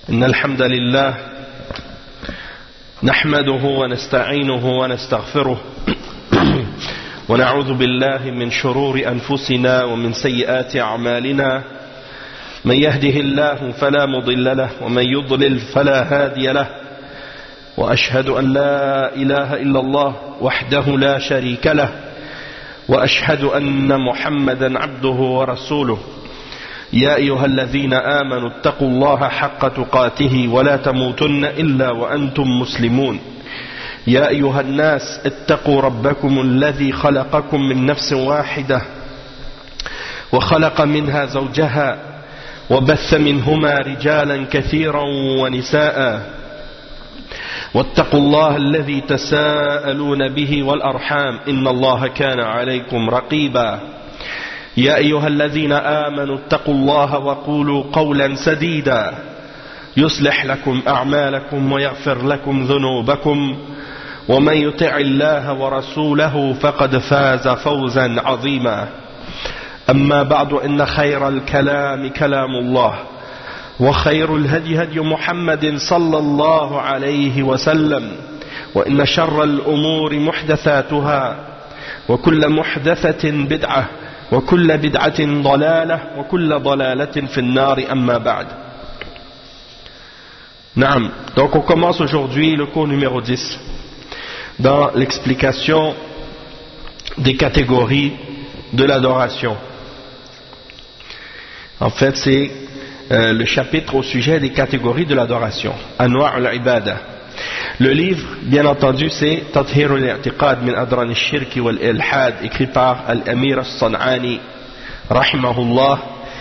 إن الحمد لله نحمده ونستعينه ونستغفره ونعوذ بالله من شرور أنفسنا ومن سيئات أعمالنا من يهده الله فلا مضل له ومن يضلل فلا هادي له وأشهد أن لا إله إلا الله وحده لا شريك له وأشهد أن محمدا عبده ورسوله يا أيها الذين آمنوا اتقوا الله حق تقاته ولا تموتن إلا وأنتم مسلمون يا أيها الناس اتقوا ربكم الذي خلقكم من نفس واحدة وخلق منها زوجها وبث منهما رجالا كثيرا ونساء واتقوا الله الذي تساءلون به والأرحام إن الله كان عليكم رقيبا يا أيها الذين آمنوا اتقوا الله وقولوا قولا سديدا يصلح لكم أعمالكم ويغفر لكم ذنوبكم ومن يطع الله ورسوله فقد فاز فوزا عظيما أما بعد إن خير الكلام كلام الله وخير الهدي هدي محمد صلى الله عليه وسلم وإن شر الأمور محدثاتها وكل محدثة بدعة وكل بدعة ضلالة وكل ضلالة في النار أما بعد. Naam. Donc on commence aujourd'hui le cours numéro 10 dans l'explication des catégories de l'adoration. En fait c'est le chapitre au sujet des catégories de l'adoration. Anwa' al-ibada. Le livre, bien entendu, c'est Tathhir al-i'tiqad min adran al-shirk wal-ilhad, écrit par Al-Amir al-San'ani, rahimahullah,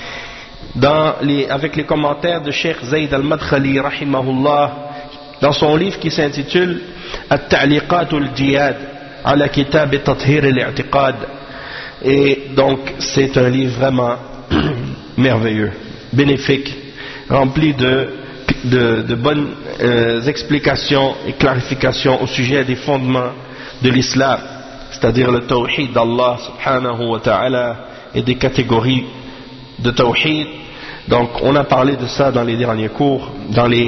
avec les commentaires de Cheikh Zayd al-Madkhali, rahimahullah, dans son livre qui s'intitule At-Ta'liqat al-Jiyad ala kitab Tathhir al-i'tiqad. Et donc, c'est un livre vraiment merveilleux, bénéfique, rempli de bonnes explications et clarifications au sujet des fondements de l'islam, c'est-à-dire le tawhid d'Allah subhanahu wa ta'ala et des catégories de tawhid. Donc on a parlé de ça dans les derniers cours, dans les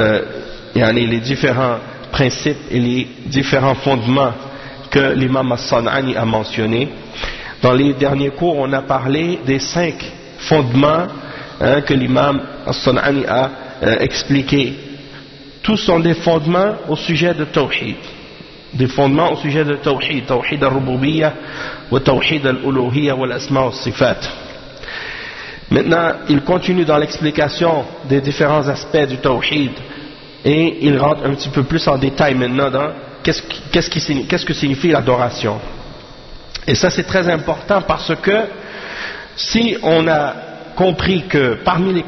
différents principes et les différents fondements que l'imam As-San'ani a mentionnés. Dans les derniers cours on a parlé des 5 fondements que l'imam As-San'ani a expliqué. Tous sont des fondements au sujet de Tawhid. Des fondements au sujet de Tawhid. Tawhid al-Rububiyyah wa Tawhid al-Uluhiyyah wa al-Asma' wa al-Sifat. Maintenant, il continue dans l'explication des différents aspects du Tawhid et il rentre un petit peu plus en détail maintenant dans qu'est-ce que signifie l'adoration. Et ça c'est très important parce que si on a compris que parmi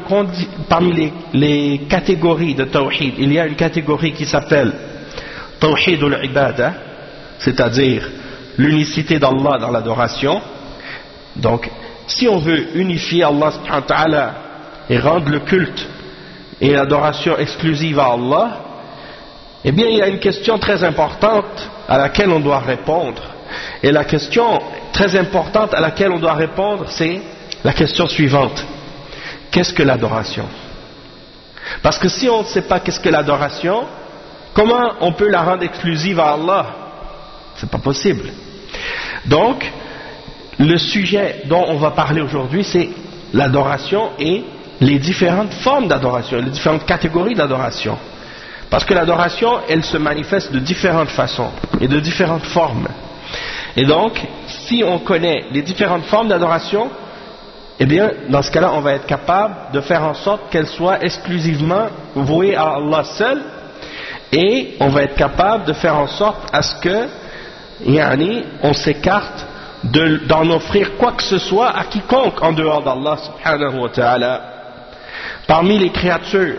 les catégories de Tawhid, il y a une catégorie qui s'appelle Tawhid al-Ibada, c'est-à-dire l'unicité d'Allah dans l'adoration. Donc, si on veut unifier Allah subhanahu wa ta'ala et rendre le culte et l'adoration exclusive à Allah, eh bien il y a une question très importante à laquelle on doit répondre. Et la question très importante à laquelle on doit répondre, c'est la question suivante: qu'est-ce que l'adoration? Parce que si on ne sait pas qu'est-ce que l'adoration, comment on peut la rendre exclusive à Allah? C'est pas possible. Donc, le sujet dont on va parler aujourd'hui, c'est l'adoration et les différentes formes d'adoration, les différentes catégories d'adoration. Parce que l'adoration, elle se manifeste de différentes façons et de différentes formes. Et donc, si on connaît les différentes formes d'adoration, eh bien, dans ce cas-là, on va être capable de faire en sorte qu'elle soit exclusivement vouée à Allah seul, et on va être capable de faire en sorte à ce que, on s'écarte d'en offrir quoi que ce soit à quiconque en dehors d'Allah subhanahu wa ta'ala, parmi les créatures,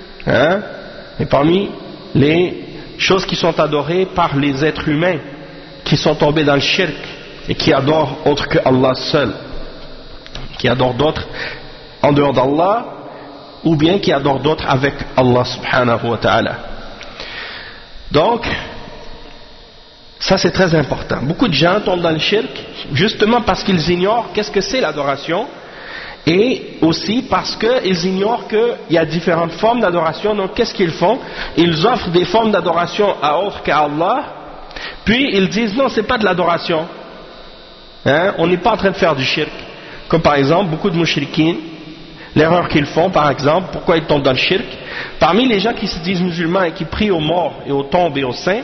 et parmi les choses qui sont adorées par les êtres humains qui sont tombés dans le shirk et qui adorent autre que Allah seul, qui adorent d'autres en dehors d'Allah, ou bien qui adorent d'autres avec Allah subhanahu wa ta'ala. Donc, ça c'est très important. Beaucoup de gens tombent dans le shirk justement parce qu'ils ignorent qu'est-ce que c'est l'adoration Et aussi parce qu'ils ignorent qu'il y a différentes formes d'adoration. Donc qu'est-ce qu'ils font? Ils offrent des formes d'adoration à autres qu'Allah, puis ils disent non, c'est pas de l'adoration. On n'est pas en train de faire du shirk. Comme par exemple, beaucoup de mushrikines, l'erreur qu'ils font par exemple, pourquoi ils tombent dans le shirk? Parmi les gens qui se disent musulmans et qui prient aux morts et aux tombes et aux saints,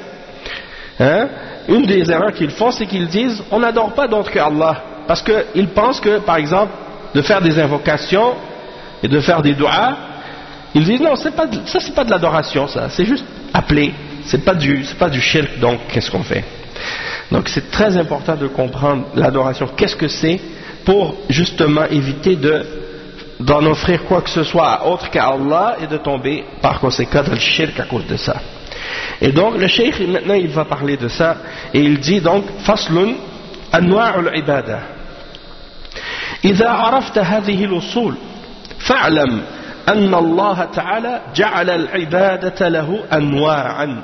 une des erreurs qu'ils font, c'est qu'ils disent on n'adore pas d'autre qu'Allah. Parce qu'ils pensent que, par exemple, de faire des invocations et de faire des du'as, ils disent non, ça c'est pas de l'adoration, ça, c'est juste appeler, c'est pas du shirk, donc qu'est-ce qu'on fait? Donc c'est très important de comprendre l'adoration, qu'est-ce que c'est, pour justement éviter d'en offrir quoi que ce soit à autre qu'Allah et de tomber par conséquent dans le shirk à cause de ça. Et donc le cheikh maintenant il va parler de ça et il dit donc faslun anwa'ul ibadah. إذا عرفت هذه الأصول فاعلم أن الله تعالى جعل العبادة له أنواعا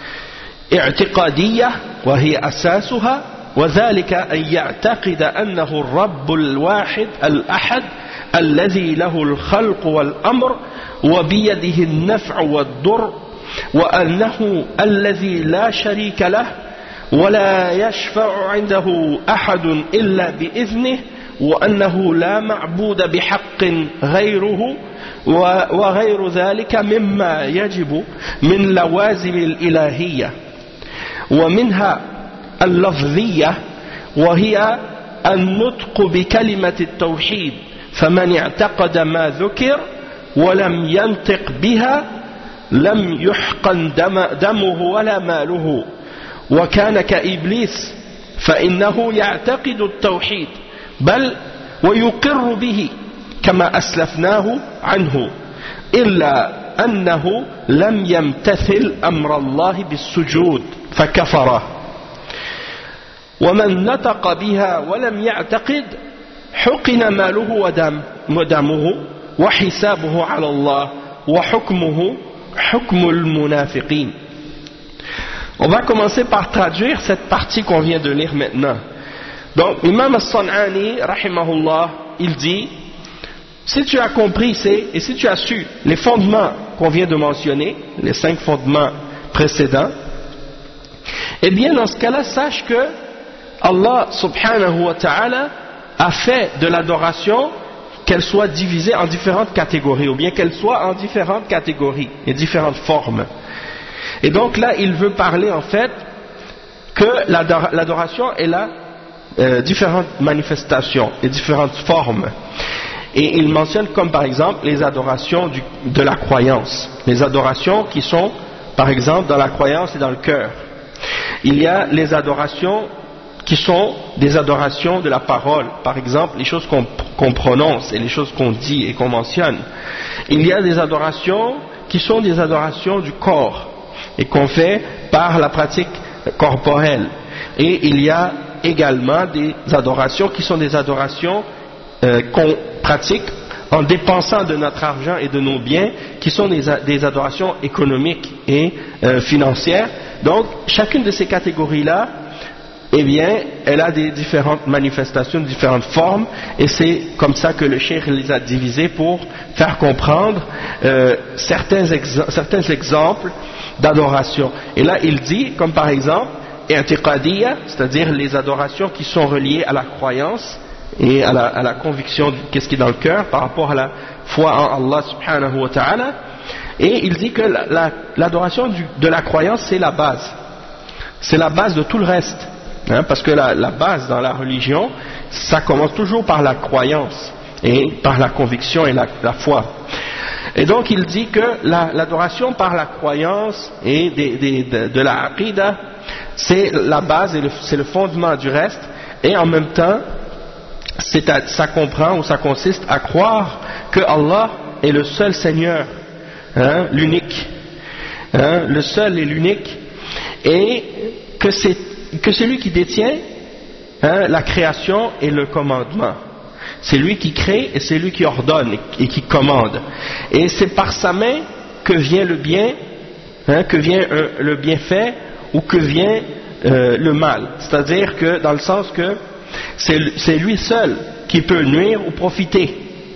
اعتقادية وهي أساسها، وذلك أن يعتقد أنه الرب الواحد الأحد الذي له الخلق والأمر وبيده النفع والضر، وأنه الذي لا شريك له ولا يشفع عنده أحد إلا بإذنه، وأنه لا معبود بحق غيره، وغير ذلك مما يجب من لوازم الإلهية، ومنها اللفظية وهي النطق بكلمة التوحيد، فمن اعتقد ما ذكر ولم ينطق بها لم يحقن دمه ولا ماله، وكان كإبليس فإنه يعتقد التوحيد بل ويقر به كما أسلفناه عنه، إلا أنه لم يمتثل أمر الله بالسجود فكفر، ومن نطق بها ولم يعتقد حقن ماله ودمه وحسابه على الله وحكمه حكم المنافقين. On va commencer par traduire cette partie qu'on vient de lire maintenant. Donc, Imam As-San'ani, rahimahullah, il dit, si tu as compris et si tu as su les fondements qu'on vient de mentionner, les 5 fondements précédents, eh bien, dans ce cas-là, sache que Allah, subhanahu wa ta'ala, a fait de l'adoration qu'elle soit divisée en différentes catégories, ou bien qu'elle soit en différentes catégories et différentes formes. Et donc là, il veut parler en fait que l'adoration est là, différentes manifestations et différentes formes. Et il mentionne comme par exemple les adorations de la croyance, les adorations qui sont par exemple dans la croyance et dans le cœur. Il y a les adorations qui sont des adorations de la parole, par exemple les choses qu'on prononce et les choses qu'on dit et qu'on mentionne. Il y a des adorations qui sont des adorations du corps et qu'on fait par la pratique corporelle. Et il y a également des adorations qui sont des adorations qu'on pratique en dépensant de notre argent et de nos biens, qui sont des adorations économiques et financières. Donc chacune de ces catégories-là, eh bien, elle a des différentes manifestations, différentes formes, et c'est comme ça que le cheikh les a divisées pour faire comprendre certains exemples d'adoration. Et là, il dit, comme par exemple, i'tiqadiyya, c'est-à-dire les adorations qui sont reliées à la croyance et à la conviction de qu'est-ce qui est dans le cœur par rapport à la foi en Allah subhanahu wa ta'ala. Et il dit que l'adoration de la croyance, c'est la base. C'est la base de tout le reste. Parce que la base dans la religion, ça commence toujours par la croyance et par la conviction et la foi. Et donc il dit que l'adoration par la croyance et de la aqidah, c'est la base et c'est le fondement du reste, et en même temps ça comprend ou ça consiste à croire que Allah est le seul Seigneur, l'unique, le seul et l'unique, et que c'est lui qui détient la création et le commandement. C'est lui qui crée et c'est lui qui ordonne et qui commande. Et c'est par sa main que vient le bien, que vient le bienfait ou que vient le mal. C'est-à-dire que dans le sens que c'est lui seul qui peut nuire ou profiter.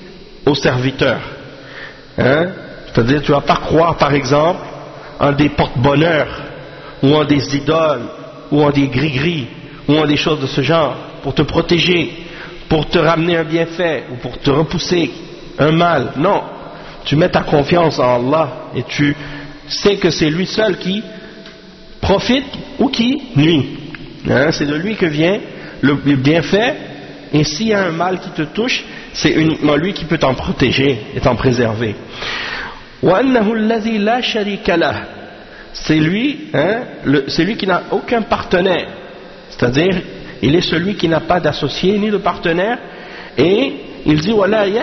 aux serviteurs. Hein? C'est-à-dire, tu ne vas pas croire, par exemple, en des porte-bonheur, ou en des idoles, ou en des gris-gris, ou en des choses de ce genre, pour te protéger, pour te ramener un bienfait, ou pour te repousser un mal. Non, tu mets ta confiance en Allah, et tu sais que c'est lui seul qui profite ou qui nuit. Hein? C'est de lui que vient le bienfait, et s'il y a un mal qui te touche, c'est uniquement lui qui peut t'en protéger et t'en préserver. C'est lui, hein, c'est lui qui n'a aucun partenaire, c'est-à-dire il est celui qui n'a pas d'associé ni de partenaire, et il dit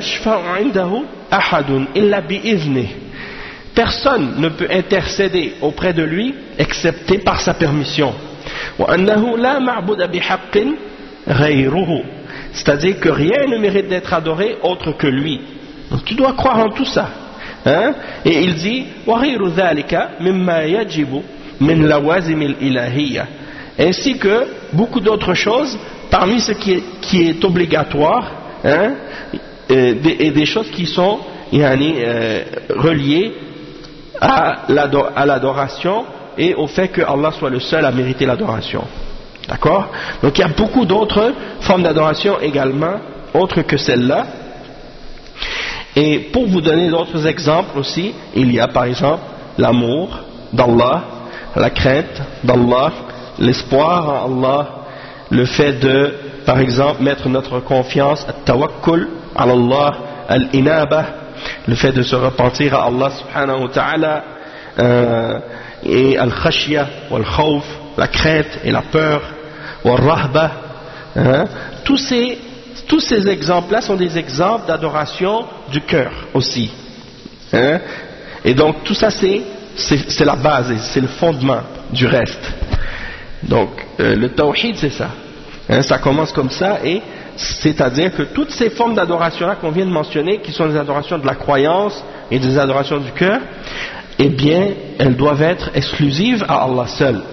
personne ne peut intercéder auprès de lui excepté par sa permission. C'est-à-dire que rien ne mérite d'être adoré autre que lui. Donc tu dois croire en tout ça. Hein? Et il dit ainsi que beaucoup d'autres choses parmi ce qui est obligatoire, hein? Et des choses qui sont reliées à l'adoration et au fait que Allah soit le seul à mériter l'adoration. D'accord? Donc il y a beaucoup d'autres formes d'adoration également, autres que celle-là. Et pour vous donner d'autres exemples aussi, il y a par exemple l'amour d'Allah, la crainte d'Allah, l'espoir en Allah, le fait de, par exemple, mettre notre confiance, at-tawakkul ala Allah, al-inaba, le fait de se repentir à Allah subhanahu wa ta'ala, et al-khashya, wal-khawf, la crainte et la peur, wal-rahba, hein? Tous ces exemples-là sont des exemples d'adoration du cœur aussi. Hein? Et donc tout ça c'est la base, c'est le fondement du reste. Donc le tawhid c'est ça. Hein? Ça commence comme ça, et c'est-à-dire que toutes ces formes d'adoration-là qu'on vient de mentionner, qui sont des adorations de la croyance et des adorations du cœur, eh bien elles doivent être exclusives à Allah seul.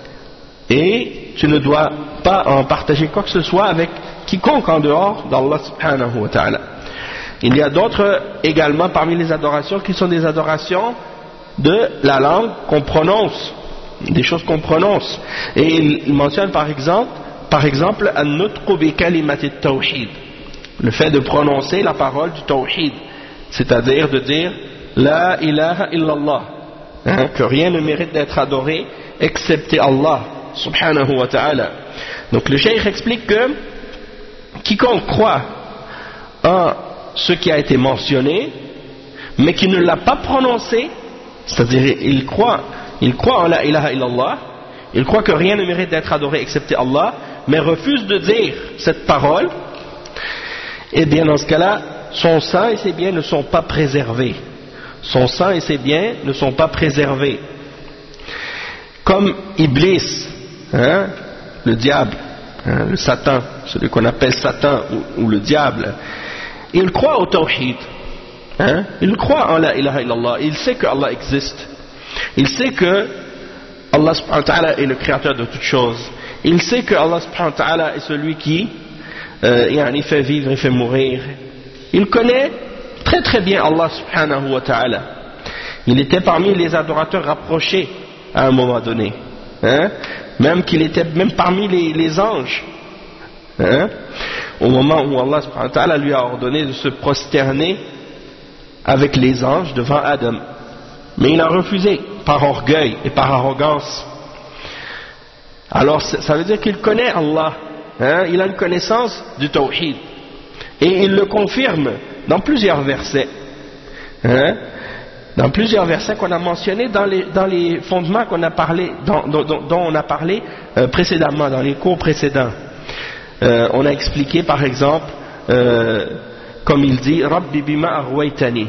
Et tu ne dois pas en partager quoi que ce soit avec quiconque en dehors d'Allah subhanahu wa ta'ala. Il y a d'autres également parmi les adorations qui sont des adorations de la langue qu'on prononce, des choses qu'on prononce. Et il mentionne par exemple an-nutqu bi kalimati at-tawhid, le fait de prononcer la parole du tawhid, c'est-à-dire de dire la ilaha illallah, hein, que rien ne mérite d'être adoré excepté Allah subhanahu wa ta'ala. Donc le cheikh explique que quiconque croit en ce qui a été mentionné, mais qui ne l'a pas prononcé, c'est-à-dire il croit en la ilaha illallah, il croit que rien ne mérite d'être adoré excepté Allah, mais refuse de dire cette parole, et bien dans ce cas-là, son sang et ses biens ne sont pas préservés. Son sang et ses biens ne sont pas préservés. Comme Iblis, hein, le diable, hein, le Satan, celui qu'on appelle Satan ou le diable, il croit au tawhid, hein, il croit en la ilaha illallah, il sait que Allah existe, il sait que Allah subhanahu wa ta'ala est le créateur de toutes choses, il sait que Allah subhanahu wa ta'ala est celui qui il fait vivre et fait mourir, il connaît très très bien Allah subhanahu wa ta'ala, il était parmi les adorateurs rapprochés à un moment donné, hein, même qu'il était même parmi les anges, hein, au moment où Allah subhanahu wa ta'ala lui a ordonné de se prosterner avec les anges devant Adam, mais il a refusé par orgueil et par arrogance. Alors ça veut dire qu'il connaît Allah, hein, il a une connaissance du tawhid, et il le confirme dans plusieurs versets, hein, dans plusieurs versets qu'on a mentionnés dans les fondements qu'on a parlé, dont on a parlé précédemment, dans les cours précédents. On a expliqué par exemple, comme il dit, Rabbi bima aghwaytani,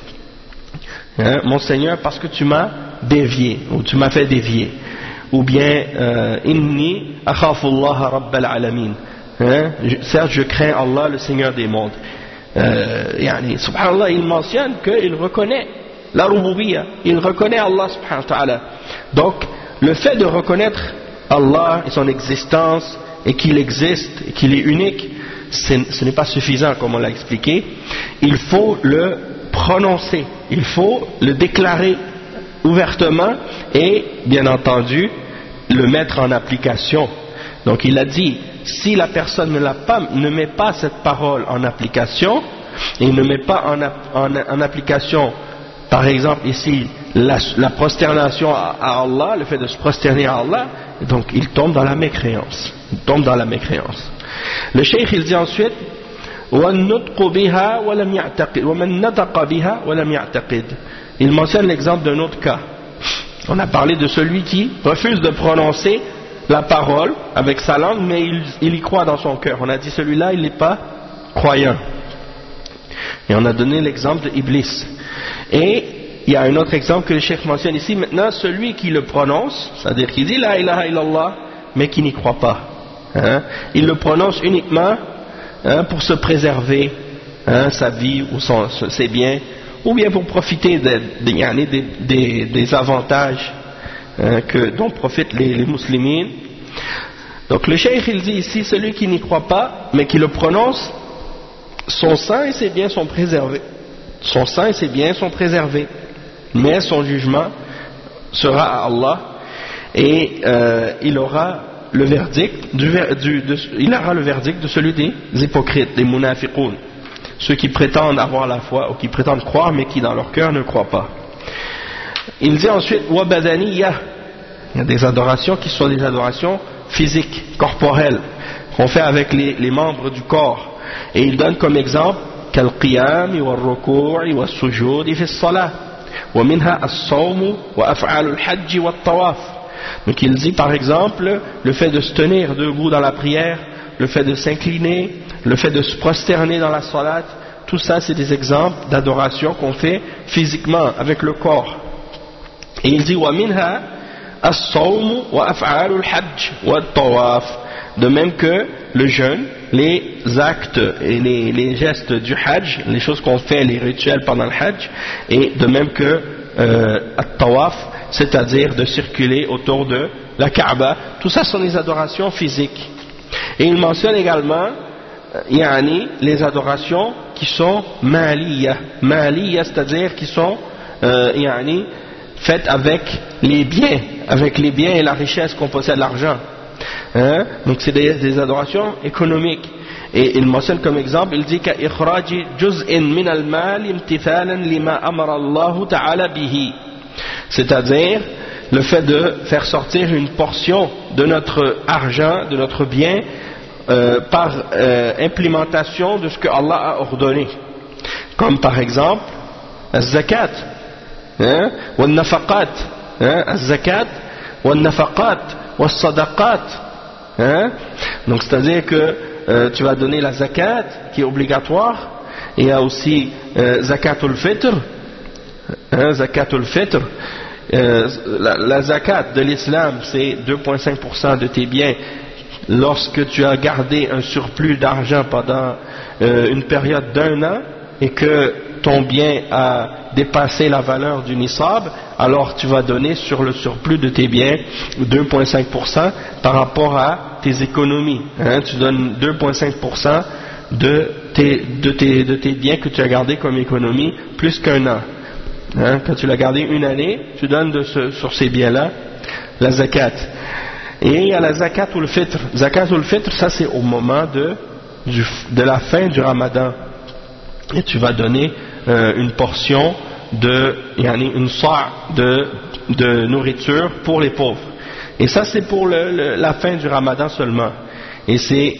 hein, mon Seigneur, parce que tu m'as dévié, ou tu m'as fait dévier, ou bien inni akhafullaha rabbal alamin, hein, certes je crains Allah le Seigneur des mondes. Subhanallah, il mentionne qu'il reconnaît la rububiyya, il reconnaît Allah subhanahu wa ta'ala. Donc le fait de reconnaître Allah et son existence, et qu'il existe et qu'il est unique, ce n'est pas suffisant comme on l'a expliqué. Il faut le prononcer, il faut le déclarer ouvertement et bien entendu le mettre en application. Donc il a dit, si la personne ne met pas cette parole en application, et ne met pas en application, par exemple ici, la prosternation à Allah, le fait de se prosterner à Allah, donc il tombe dans la mécréance. Il tombe dans la mécréance. Le cheikh il dit ensuite, il mentionne l'exemple d'un autre cas. On a parlé de celui qui refuse de prononcer la parole avec sa langue, mais il y croit dans son cœur. On a dit celui-là, il n'est pas croyant. Et on a donné l'exemple de Iblis. Et il y a un autre exemple que le cheikh mentionne ici. Maintenant, celui qui le prononce, c'est-à-dire qui dit la ilaha illallah, mais qui n'y croit pas. Il le prononce uniquement pour se préserver sa vie ou ses biens, ou bien pour profiter des avantages dont profitent les musulmans. Donc le cheikh il dit ici, celui qui n'y croit pas, mais qui le prononce, son sang et ses biens sont préservés. Son sang et ses biens sont préservés. Mais son jugement sera à Allah et il aura le verdict de celui des hypocrites, des munafiqoun, ceux qui prétendent avoir la foi ou qui prétendent croire mais qui dans leur cœur ne croient pas. Il dit ensuite wa badaniyah, il y a des adorations qui sont des adorations physiques, corporelles, qu'on fait avec les membres du corps. Et il donne comme exemple كالقيام والركوع والسجود في الصلاة ومنها الصوم وأفعال الحج والطواف. Donc il dit par exemple le fait de se tenir debout dans la prière, le fait de s'incliner, le fait de se prosterner dans la salat, tout ça c'est des exemples d'adoration qu'on fait physiquement avec le corps. Et il dit ومنها الصوم وأفعال الحج والطواف. De même que le jeûne, les actes et les gestes du hajj, les choses qu'on fait, les rituels pendant le hajj, et de même que at-tawaf, c'est-à-dire de circuler autour de la Kaaba, tout ça sont des adorations physiques. Et il mentionne également les adorations qui sont maliya, c'est-à-dire qui sont faites avec les biens et la richesse qu'on possède, l'argent. Donc c'est des adorations économiques. Et il mentionne comme exemple, il dit كإخراج جزء من المال امتثالا لما أمر الله تعالى به, c'est-à-dire le fait de faire sortir une portion de notre argent, de notre bien, par implémentation de ce que Allah a ordonné, comme par exemple الزكاة والنفقات, الزكاة والنفقات والصدقات. Donc c'est-à-dire que tu vas donner la zakat qui est obligatoire. Il y a aussi zakatul fitr, zakatul fitr. La zakat de l'islam c'est 2,5% de tes biens lorsque tu as gardé un surplus d'argent pendant une période d'un an et que ton bien a dépassé la valeur du nisab, alors tu vas donner sur le surplus de tes biens 2,5% par rapport à tes économies. Tu donnes 2,5% de tes biens que tu as gardés comme économie plus qu'un an. Quand tu l'as gardé une année, tu donnes sur ces biens-là la zakat. Et il y a la zakat ou le fitr. Zakat ou le fitr, ça c'est au moment de la fin du ramadan. Et tu vas donner une portion une sa' de nourriture pour les pauvres. Et ça c'est pour la fin du ramadan seulement. Et c'est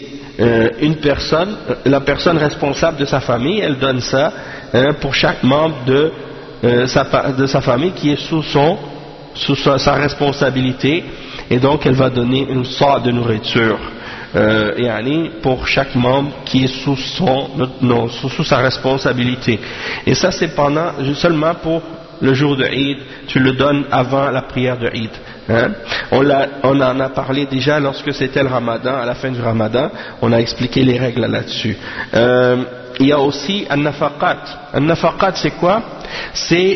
la personne responsable de sa famille, elle donne ça pour chaque membre de sa famille qui est sous sa responsabilité, et donc elle va donner une sa' de nourriture pour chaque membre qui est sous sa responsabilité. Et ça c'est seulement pour le jour de Eid, tu le donnes avant la prière de Eid. On en a parlé déjà lorsque c'était le Ramadan, à la fin du Ramadan, on a expliqué les règles là-dessus. Il y a aussi an-nafaqat. An-nafaqat c'est quoi? C'est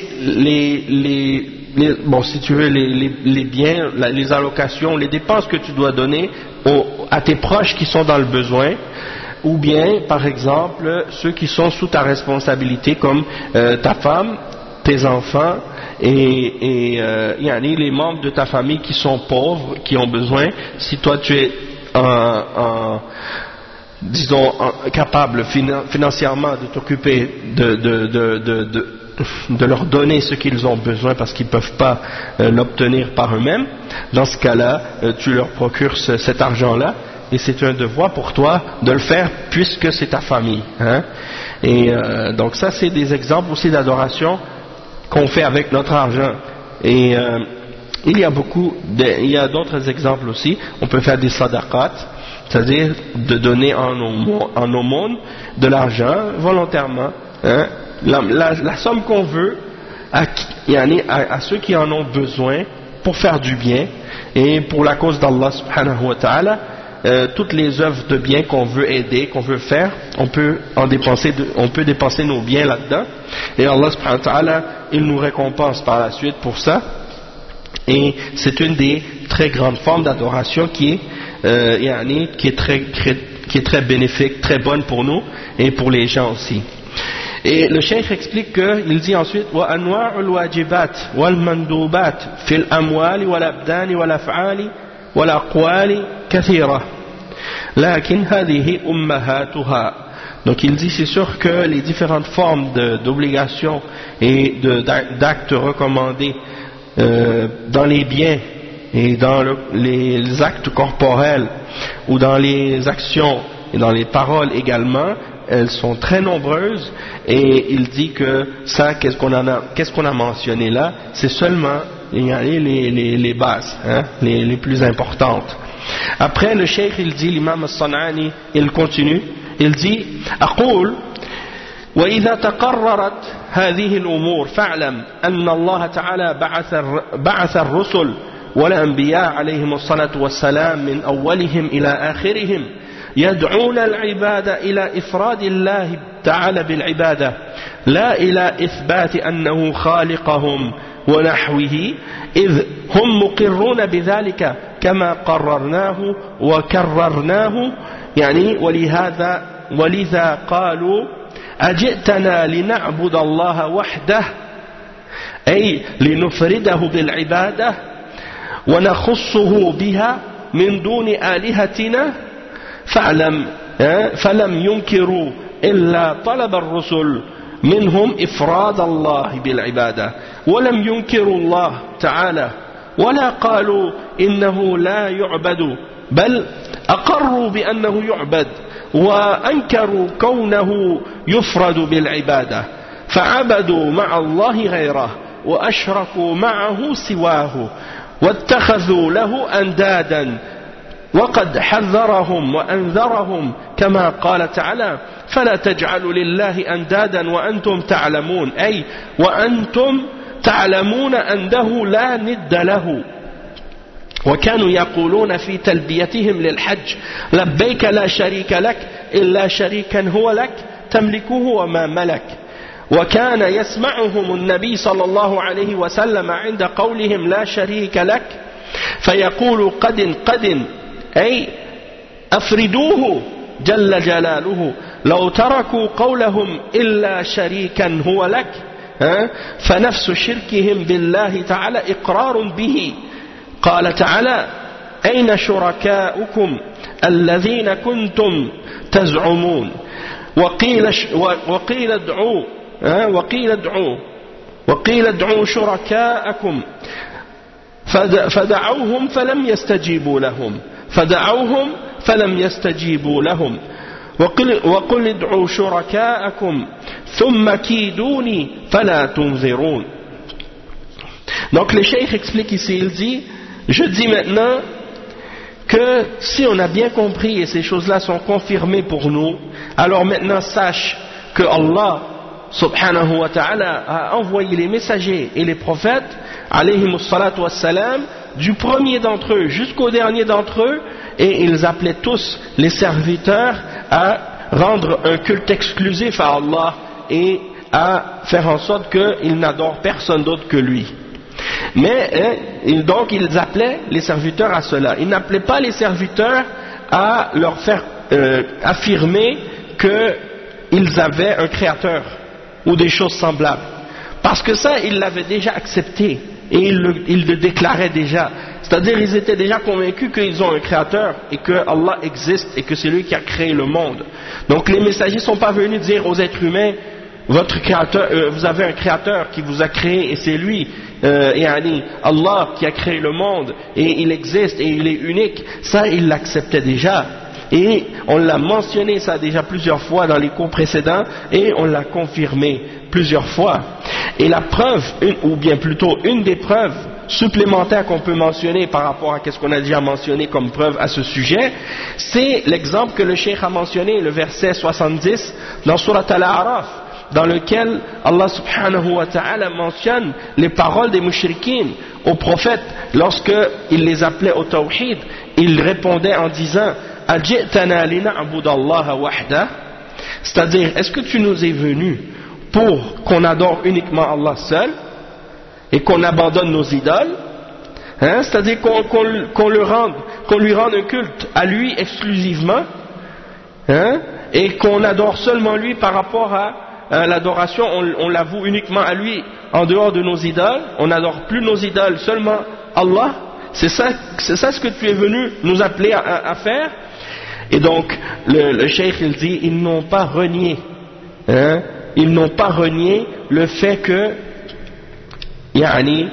si tu veux, les biens, les allocations, les dépenses que tu dois donner à tes proches qui sont dans le besoin, ou bien par exemple ceux qui sont sous ta responsabilité comme ta femme, tes enfants et les membres de ta famille qui sont pauvres, qui ont besoin. Si toi tu es disons capable financièrement de t'occuper de leur donner ce qu'ils ont besoin parce qu'ils ne peuvent pas l'obtenir par eux-mêmes, dans ce cas-là tu leur procures cet argent-là, et c'est un devoir pour toi de le faire puisque c'est ta famille, hein? Et donc ça c'est des exemples aussi d'adoration qu'on fait avec notre argent. Et il y a d'autres exemples aussi. On peut faire des sadaqat, c'est-à-dire de donner en aumône de l'argent volontairement, hein? La somme qu'on veut à ceux qui en ont besoin pour faire du bien et pour la cause d'Allah subhanahu wa ta'ala. Toutes les œuvres de bien qu'on veut aider, qu'on veut faire, on peut dépenser nos biens là-dedans, et Allah subhanahu wa ta'ala il nous récompense par la suite pour ça. Et c'est une des très grandes formes d'adoration qui est très bénéfique, très bonne pour nous et pour les gens aussi. Et le cheikh explique il dit ensuite wa anwa'ul wajibat wal mandubat fil amwali wal abdani wal af'ali wal aqwali kathira lakin hadhihi ummahatuha. Donc il dit c'est sûr que les différentes formes d'obligations et d'actes recommandés dans les biens et dans les actes corporels ou dans les actions et dans les paroles également, elles sont très nombreuses, et il dit que ça, qu'est-ce qu'on a mentionné là, c'est seulement les bases, hein, les plus importantes. Après le cheikh il dit, l'imam al-San'ani il continue, il dit أقول وإذا تقررت هذه الأمور فاعلم أن الله تعالى بعث الرسل والأنبياء عليهم الصلاة والسلام من أولهم إلى آخرهم يدعون العباد إلى إفراد الله تعالى بالعبادة لا إلى إثبات أنه خالقهم ونحوه إذ هم مقرون بذلك كما قررناه وكررناه ولذا قالوا أجئتنا لنعبد الله وحده أي لنفرده بالعبادة ونخصه بها من دون آلهتنا فلم ينكروا إلا طلب الرسل منهم إفراد الله بالعبادة ولم ينكروا الله تعالى ولا قالوا إنه لا يعبد بل أقروا بأنه يعبد وأنكروا كونه يفرد بالعبادة فعبدوا مع الله غيره وأشركوا معه سواه واتخذوا له أندادا وقد حذرهم وأنذرهم كما قال تعالى فلا تجعلوا لله أندادا وأنتم تعلمون أي وأنتم تعلمون أنه لا ند له. وكانوا يقولون في تلبيتهم للحج لبيك لا شريك لك إلا شريكا هو لك تملكه وما ملك. وكان يسمعهم النبي صلى الله عليه وسلم عند قولهم لا شريك لك فيقول قد أي أفردوه جل جلاله لو تركوا قولهم إلا شريكا هو لك فنفس شركهم بالله تعالى إقرار به. قال تعالى أين شركاؤكم الذين كنتم تزعمون وقيل ادعوا شركاءكم فدعوهم فلم يستجيبوا لهم وقل ادعوا شركاءكم ثم كيدوني فلا تنظرون. Donc le cheikh explique ici, il dit, je dis maintenant que si on a bien compris et ces choses-là sont confirmées pour nous, alors maintenant sache que Allah subhanahu wa ta'ala a envoyé les messagers et les prophètes alayhimus salatu wassalam, du premier d'entre eux jusqu'au dernier d'entre eux, et ils appelaient tous les serviteurs à rendre un culte exclusif à Allah et à faire en sorte qu'ils n'adorent personne d'autre que lui. Mais donc ils appelaient les serviteurs à cela. Ils n'appelaient pas les serviteurs à leur faire affirmé qu'ils avaient un créateur ou des choses semblables. Parce que ça, ils l'avaient déjà accepté et ils le déclaraient déjà. C'est-à-dire, ils étaient déjà convaincus qu'ils ont un créateur et que Allah existe et que c'est lui qui a créé le monde. Donc les messagers ne sont pas venus dire aux êtres humains, votre créateur, vous avez un créateur qui vous a créé et c'est lui, Allah qui a créé le monde et il existe et il est unique. Ça, ils l'acceptaient déjà. Et on l'a mentionné ça déjà plusieurs fois dans les cours précédents et on l'a confirmé plusieurs fois. Et la preuve, ou bien plutôt une des preuves supplémentaires qu'on peut mentionner par rapport à ce qu'on a déjà mentionné comme preuve à ce sujet, c'est l'exemple que le cheikh a mentionné, le verset 70 dans Surat Al-A'raf, dans lequel Allah subhanahu wa ta'ala mentionne les paroles des mushrikines aux prophètes lorsqu'il les appelait au tawhid. Ils répondaient en disant Ajitana lina'bud Allah wahda, c'est-à-dire, est-ce que tu nous es venu pour qu'on adore uniquement Allah seul et qu'on abandonne nos idoles, hein? C'est-à-dire qu'on lui rende un culte à lui exclusivement, hein? Et qu'on adore seulement lui par rapport à l'adoration, on l'avoue uniquement à lui en dehors de nos idoles, on n'adore plus nos idoles, seulement Allah. C'est ça ce que tu es venu nous appeler à faire. Et donc le cheikh il dit, ils n'ont pas renié, hein? Ils n'ont pas renié le fait que ils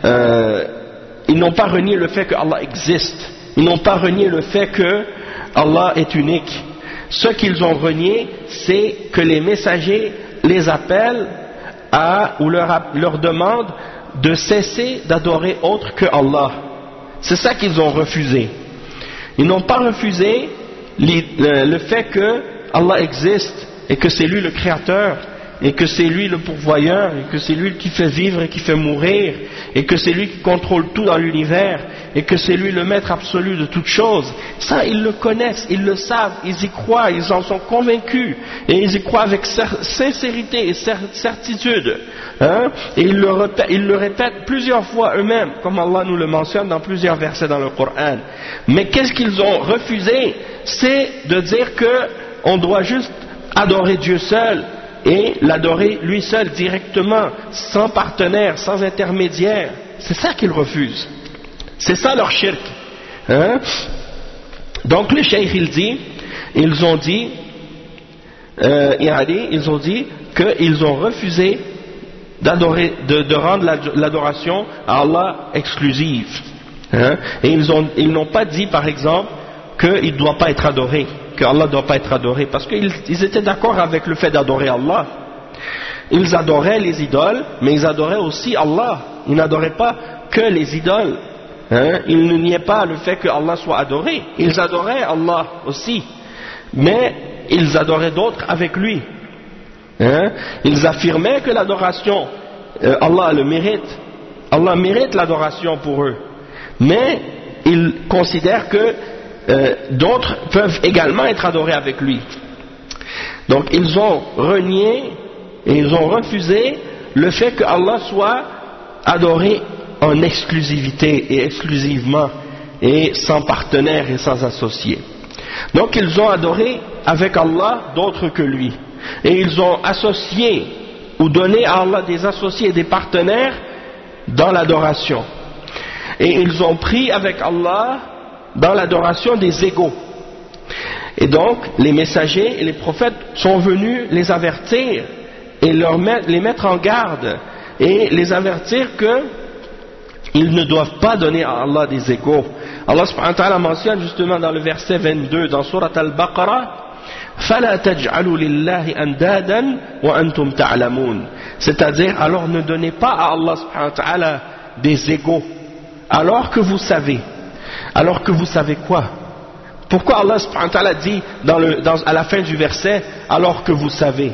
n'ont pas renié le fait que Allah existe, ils n'ont pas renié le fait que Allah est unique. Ce qu'ils ont renié, c'est que les messagers les appellent ou leur demandent de cesser d'adorer autre que Allah. C'est ça qu'ils ont refusé. Ils n'ont pas refusé le fait que Allah existe et que c'est lui le créateur et que c'est lui le pourvoyeur et que c'est lui qui fait vivre et qui fait mourir et que c'est lui qui contrôle tout dans l'univers et que c'est lui le maître absolu de toutes choses. Ça, ils le connaissent, ils le savent, ils y croient, ils en sont convaincus et ils y croient avec sincérité et certitude, hein? Et ils le répètent plusieurs fois eux-mêmes, comme Allah nous le mentionne dans plusieurs versets dans le Coran. Mais qu'est-ce qu'ils ont refusé? C'est de dire que on doit juste adorer Dieu seul et l'adorer lui seul directement, sans partenaire, sans intermédiaire. C'est ça qu'ils refusent. C'est ça leur shirk, hein? Donc le cheikh ils ont dit qu'ils ont refusé d'adorer, de rendre l'adoration à Allah exclusive, hein? Et ils n'ont pas dit par exemple qu'il ne doit pas être adoré, que Allah ne doit pas être adoré, parce qu'ils étaient d'accord avec le fait d'adorer Allah. Ils adoraient les idoles, mais ils adoraient aussi Allah. Ils n'adoraient pas que les idoles, hein? Ils ne niaient pas le fait que Allah soit adoré. Ils adoraient Allah aussi, mais ils adoraient d'autres avec lui, hein? Ils affirmaient que l'adoration, Allah le mérite. Allah mérite l'adoration pour eux, mais ils considèrent que d'autres peuvent également être adorés avec lui. Donc ils ont renié et ils ont refusé le fait que Allah soit adoré en exclusivité et exclusivement et sans partenaire et sans associé. Donc ils ont adoré avec Allah d'autres que lui et ils ont associé ou donné à Allah des associés et des partenaires dans l'adoration, et ils ont pris avec Allah dans l'adoration des égaux. Et donc les messagers et les prophètes sont venus les avertir et les mettre en garde et les avertir qu'ils ne doivent pas donner à Allah des égaux. Allah subhanahu wa ta'ala mentionne justement dans le verset 22 dans Surat Al-Baqarah, فَلَا تَجْعَلُوا لِلَّهِ أَنْدَادًا وَأَنْتُمْ تَعْلَمُونَ, c'est-à-dire, alors ne donnez pas à Allah subhanahu wa ta'ala des égaux alors que vous savez. Alors que vous savez quoi? Pourquoi Allah subhanahu wa ta'ala dit à la fin du verset alors que vous savez?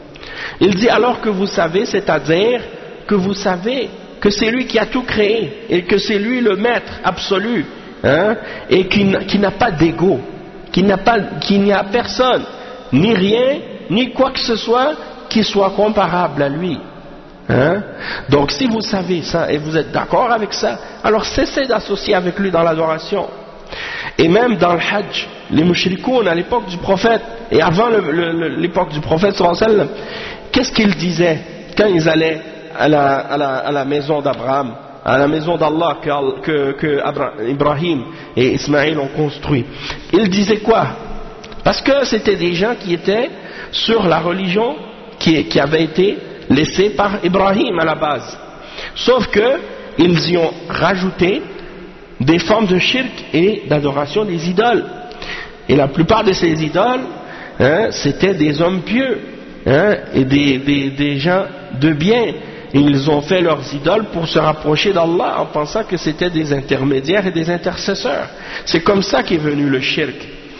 Il dit alors que vous savez, c'est-à-dire que vous savez que c'est lui qui a tout créé et que c'est lui le maître absolu, hein? Et qui n'a pas d'ego, qu'il n'y a personne, ni rien, ni quoi que ce soit qui soit comparable à lui. Hein? Donc si vous savez ça et vous êtes d'accord avec ça, alors cessez d'associer avec lui dans l'adoration. Et même dans le Hajj, les mushrikoun à l'époque du prophète et avant l'époque du prophète sallallahu alayhi wa sallam, qu'est-ce qu'ils disaient quand ils allaient à la maison d'Abraham, à la maison d'Allah que Ibrahim et Ismaïl ont construit? Ils disaient quoi? Parce que c'était des gens qui étaient sur la religion qui avait été laissée par Ibrahim à la base. Sauf que ils y ont rajouté des formes de shirk et d'adoration des idoles. Et la plupart de ces idoles, c'était des hommes pieux, et des gens de bien. Et ils ont fait leurs idoles pour se rapprocher d'Allah en pensant que c'était des intermédiaires et des intercesseurs. C'est comme ça qu'est venu le shirk.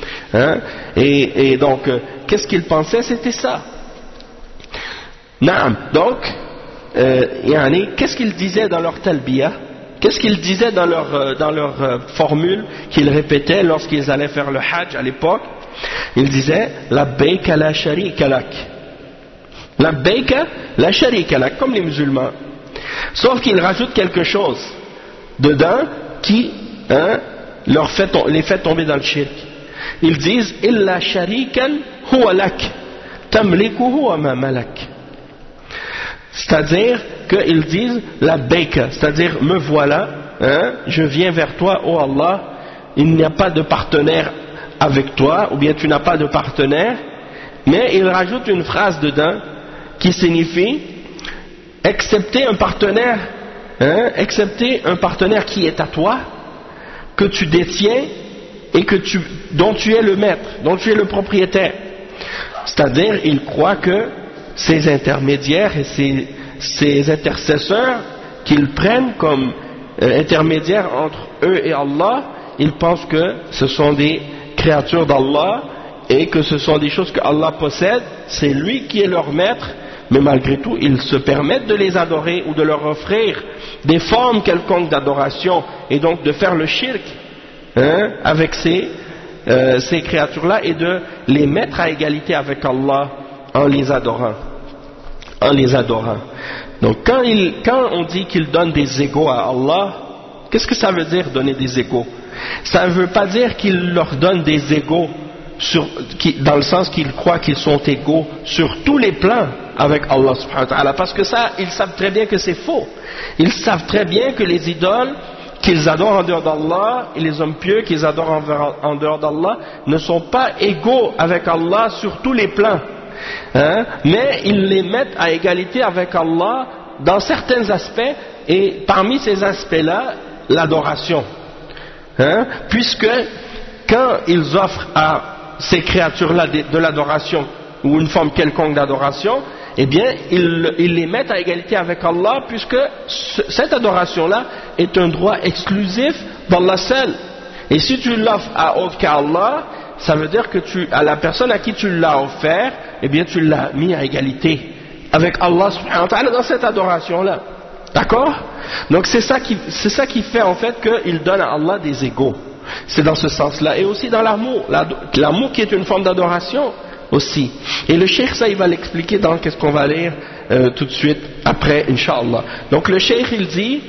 Et donc, qu'est-ce qu'ils pensaient? C'était ça. Naam. Donc, qu'est-ce qu'ils disaient dans leur talbiya? Qu'est-ce qu'ils disaient dans leur formule qu'ils répétaient lorsqu'ils allaient faire le hajj à l'époque? Ils disaient labbaika la sharika lak. Labbaika la sharika lak, comme les musulmans. Sauf qu'ils rajoutent quelque chose dedans qui les fait tomber dans le shirk. Ils disent illa sharikan huwa lak tamlikuhu wa ma malak. C'est-à-dire qu'ils disent labbaika, c'est-à-dire me voilà, je viens vers toi, ô Allah, il n'y a pas de partenaire avec toi, ou bien tu n'as pas de partenaire, mais ils rajoutent une phrase dedans qui signifie excepté un partenaire, excepté un partenaire qui est à toi, que tu détiens et dont tu es le maître, dont tu es le propriétaire. C'est-à-dire, ils croient que ces intermédiaires et ces intercesseurs qu'ils prennent comme intermédiaires entre eux et Allah, ils pensent que ce sont des créatures d'Allah et que ce sont des choses que Allah possède, c'est lui qui est leur maître, mais malgré tout ils se permettent de les adorer ou de leur offrir des formes quelconques d'adoration et donc de faire le shirk avec ces créatures-là et de les mettre à égalité avec Allah en les adorant. Donc quand on dit qu'ils donnent des égaux à Allah, qu'est-ce que ça veut dire donner des égaux? Ça ne veut pas dire qu'ils leur donnent des égaux dans le sens qu'ils croient qu'ils sont égaux sur tous les plans avec Allah subhanahu wa ta'ala, parce que ça, ils savent très bien que c'est faux. Ils savent très bien que les idoles qu'ils adorent en dehors d'Allah et les hommes pieux qu'ils adorent en dehors d'Allah ne sont pas égaux avec Allah sur tous les plans. Mais ils les mettent à égalité avec Allah dans certains aspects, et parmi ces aspects-là, l'adoration. Puisque quand ils offrent à ces créatures-là de l'adoration ou une forme quelconque d'adoration, eh bien ils les mettent à égalité avec Allah, puisque cette adoration-là est un droit exclusif d'Allah seul. Et si tu l'offres à autre qu'Allah, ça veut dire que à la personne à qui tu l'as offert, eh bien tu l'as mis à égalité avec Allah subhanahu wa ta'ala dans cette adoration-là. D'accord? Donc c'est ça qui fait en fait qu'il donne à Allah des égaux. C'est dans ce sens-là. Et aussi dans l'amour. L'amour qui est une forme d'adoration aussi. Et le cheikh, ça il va l'expliquer dans qu'est-ce qu'on va lire tout de suite après, Inch'Allah. Donc le cheikh il dit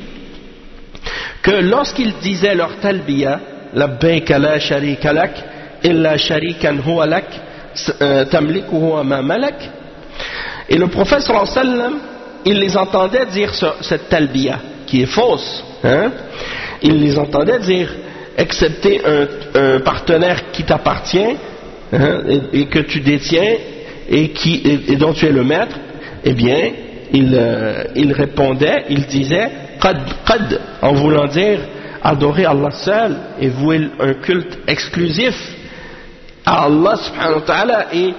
que lorsqu'ils disaient leur talbiya, labbaika la sharika lak illa sharikan huwa lak tamlikuhu wa ma malak, et le prophète sallallahu alayhi wa sallam, il les entendait dire cette talbiya qui est fausse, il les entendait dire excepté un partenaire qui t'appartient et que tu détiens et dont tu es le maître, eh bien il répondait, il disait qad, en voulant dire adorer Allah seul et vouer un culte exclusif à Allah subhanahu wa ta'ala, et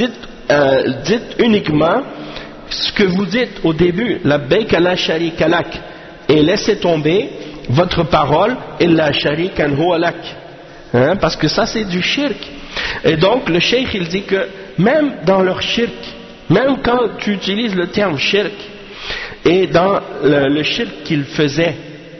dites uniquement ce que vous dites au début, labbaika la sharika lak, et laissez tomber votre parole illa sharikan huwa lak, parce que ça c'est du shirk. Et donc le cheikh il dit que même dans leur shirk, même quand tu utilises le terme shirk, et dans le shirk qu'ils faisaient,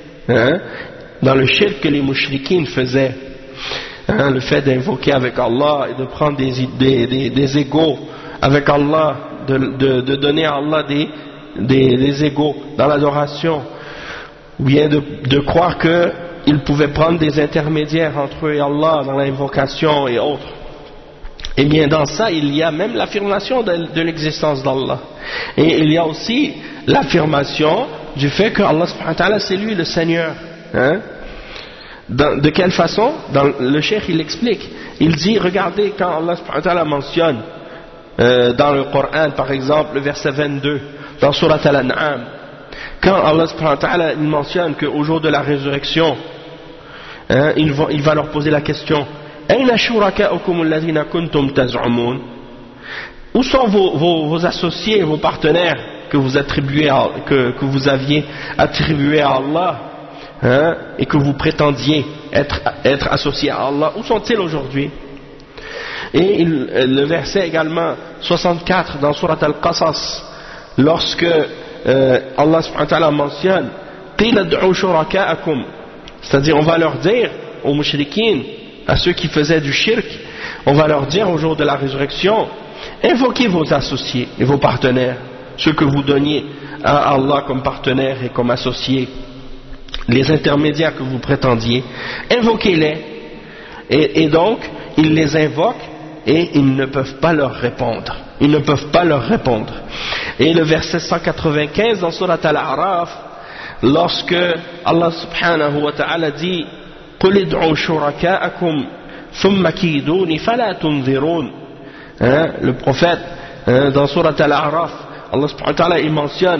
dans le shirk que les mushrikines faisaient, le fait d'invoquer avec Allah et de prendre des égaux avec Allah, de donner à Allah des égaux dans l'adoration, ou bien de croire que ils pouvaient prendre des intermédiaires entre eux et Allah dans l'invocation et autres. Eh bien dans ça il y a même l'affirmation de l'existence d'Allah, et il y a aussi l'affirmation du fait que Allah subhanahu wa ta'ala c'est lui le Seigneur, hein? De quelle façon? Le cheikh il explique, il dit regardez quand Allah subhanahu wa ta'ala mentionne dans le Coran par exemple le verset 22 dans Surat Al-An'am, quand Allah subhanahu wa ta'ala il mentionne qu'au jour de la résurrection, hein, il va leur poser la question Aina shuraka'ukum alladhina kuntum taz'umun? Où sont vos associés, vos partenaires que vous aviez attribués à Allah, hein, et que vous prétendiez être associés à Allah? Où sont-ils aujourd'hui? Et le verset également 64 dans Surat Al-Qasas, lorsque Allah subhanahu wa ta'ala mentionne qila ad'u shuraka'akum, c'est-à-dire on va leur dire aux mushrikines, à ceux qui faisaient du shirk, on va leur dire au jour de la résurrection invoquez vos associés et vos partenaires, ceux que vous donniez à Allah comme partenaires et comme associés, les intermédiaires que vous prétendiez, invoquez-les. Et donc ils les invoquent et ils ne peuvent pas leur répondre. Ils ne peuvent pas leur répondre. Et le verset 195 dans Surat Al-A'raf, lorsque Allah subhanahu wa ta'ala dit قُلِ ادْعُوا شُرَكَاءَكُمْ ثُمَّ كِيدُونِ فَلَا تُنذِرُونَ, le prophète dans Surat Al-A'raf, Allah subhanahu wa ta'ala il mentionne,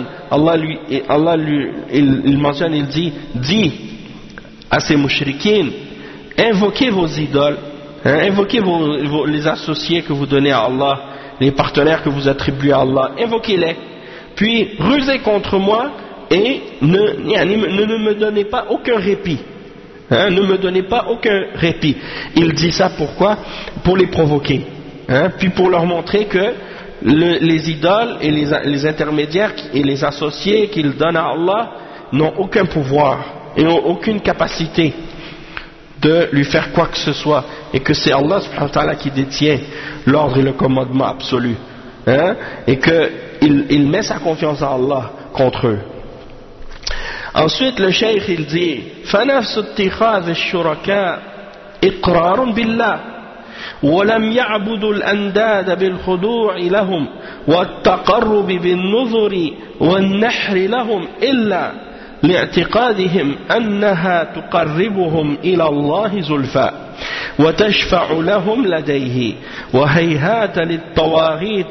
il mentionne, il dit à ces mushrikines, invoquez vos idoles, invoquez les associés que vous donnez à Allah, les partenaires que vous attribuez à Allah, invoquez-les, puis rusez contre moi et ne me donnez pas aucun répit. Ne me donnez pas aucun répit. Il dit ça pourquoi? Pour les provoquer, puis pour leur montrer que les idoles et les intermédiaires et les associés qu'ils donnent à Allah n'ont aucun pouvoir et n'ont aucune capacité de lui faire quoi que ce soit, et que c'est Allah subhanahu wa ta'ala qui détient l'ordre et le commandement absolu, et qu'il met sa confiance en Allah contre eux. Ensuite le cheikh il dit فَنَفْسُ اتِّخَاذِ الشُّرَكَاءِ إِقْرَارٌ بِاللَّهِ وَلَمْ يَعْبُدُوا الْأَنْدَادَ بِالْخُضُوعِ لَهُمْ وَالتَّقَرُّبِ بِالنُّذُرِ وَالنَّحْرِ لَهُمْ إِلَّا لاعتقادهم أنها تقربهم إلى الله زلفى وتشفع لهم لديه وهيهات للطواغيت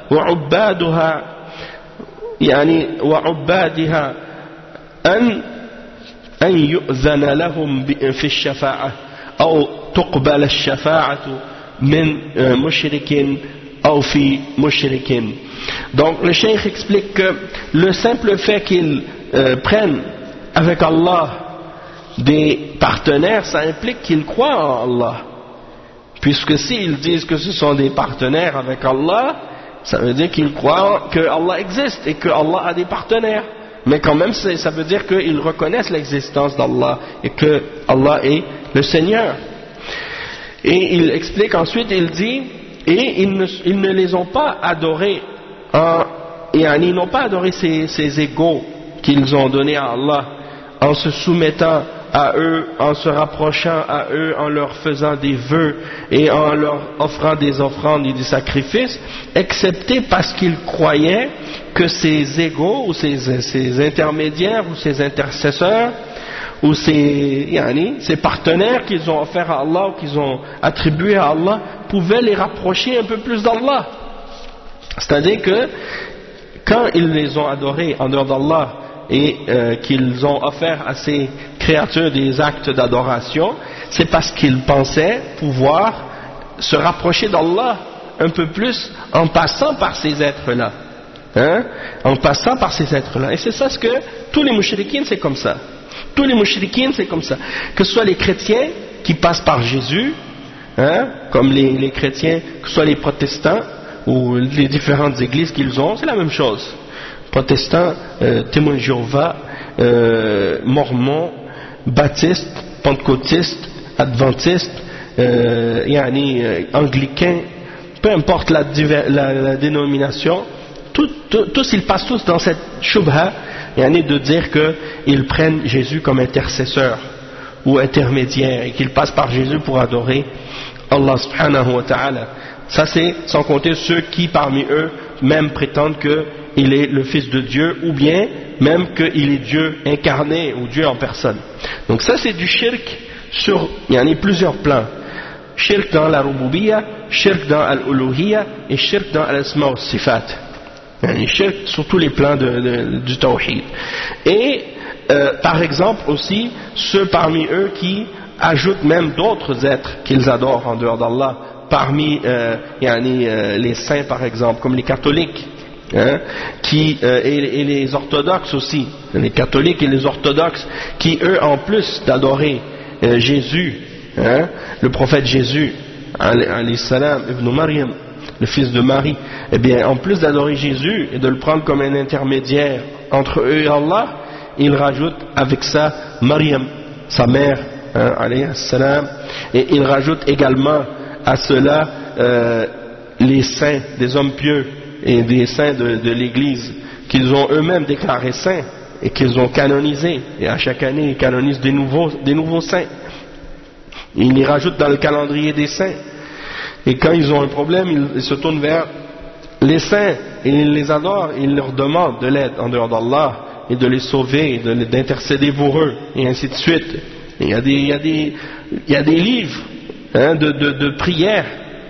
وعبادها أن يؤذن لهم في الشفاعة أو تقبل الشفاعة من مشرك أو في مشرك. Donc le cheikh explique que le simple fait qu'ils prennent avec Allah des partenaires, ça implique qu'ils croient en Allah, puisque s'ils disent que ce sont des partenaires avec Allah, ça veut dire qu'ils croient que Allah existe et que Allah a des partenaires, mais quand même ça veut dire qu'ils reconnaissent l'existence d'Allah et que Allah est le Seigneur. Et il explique ensuite, il dit, et ils ne les ont pas adorés ils n'ont pas adoré ces égaux qu'ils ont donnés à Allah en se soumettant à eux, en se rapprochant à eux, en leur faisant des vœux et en leur offrant des offrandes et des sacrifices, excepté parce qu'ils croyaient que ces égaux ou ces intermédiaires ou ces intercesseurs ou ces partenaires qu'ils ont offerts à Allah ou qu'ils ont attribués à Allah pouvaient les rapprocher un peu plus d'Allah. C'est-à-dire que quand ils les ont adorés en dehors d'Allah et qu'ils ont offert à ces créatures des actes d'adoration, c'est parce qu'ils pensaient pouvoir se rapprocher d'Allah un peu plus en passant par ces êtres-là, en passant par ces êtres-là. Et c'est ça ce que tous les mouchrikines c'est comme ça. Tous les mouchrikines c'est comme ça. Que ce soit les chrétiens qui passent par Jésus, comme les chrétiens, que ce soit les protestants ou les différentes églises qu'ils ont, c'est la même chose. Protestants, témoins de Jéhovah, mormons, baptistes, pentecôtistes, adventistes, anglicains, peu importe la dénomination, tous ils passent tous dans cette shubha, de dire qu'ils prennent Jésus comme intercesseur ou intermédiaire et qu'ils passent par Jésus pour adorer Allah subhanahu wa ta'ala. Ça c'est sans compter ceux qui parmi eux même prétendent qu'il est le fils de Dieu ou bien même qu'il est Dieu incarné ou Dieu en personne. Donc ça c'est du shirk il y en a plusieurs plans. Shirk dans la rububiyya, shirk dans al-uluhiyya et shirk dans al-asma wa sifat. Shirk sur tous les plans du tawhid. Et par exemple aussi ceux parmi eux qui ajoutent même d'autres êtres qu'ils adorent en dehors d'Allah, parmi les saints par exemple, comme les catholiques, et les orthodoxes aussi, les catholiques et les orthodoxes, qui eux en plus d'adorer Jésus, le prophète Jésus, alayhi salam, ibn Maryam, le fils de Marie, eh bien en plus d'adorer Jésus et de le prendre comme un intermédiaire entre eux et Allah, ils rajoutent avec ça Maryam, sa mère, alayhi salam, et ils rajoutent également à cela les saints, des hommes pieux et des saints de l'église qu'ils ont eux-mêmes déclarés saints et qu'ils ont canonisés, et à chaque année ils canonisent des nouveaux saints, ils les rajoutent dans le calendrier des saints, et quand ils ont un problème ils se tournent vers les saints et ils les adorent, ils leur demandent de l'aide en dehors d'Allah et de les sauver, d'intercéder pour eux et ainsi de suite. Et il y a des livres de prières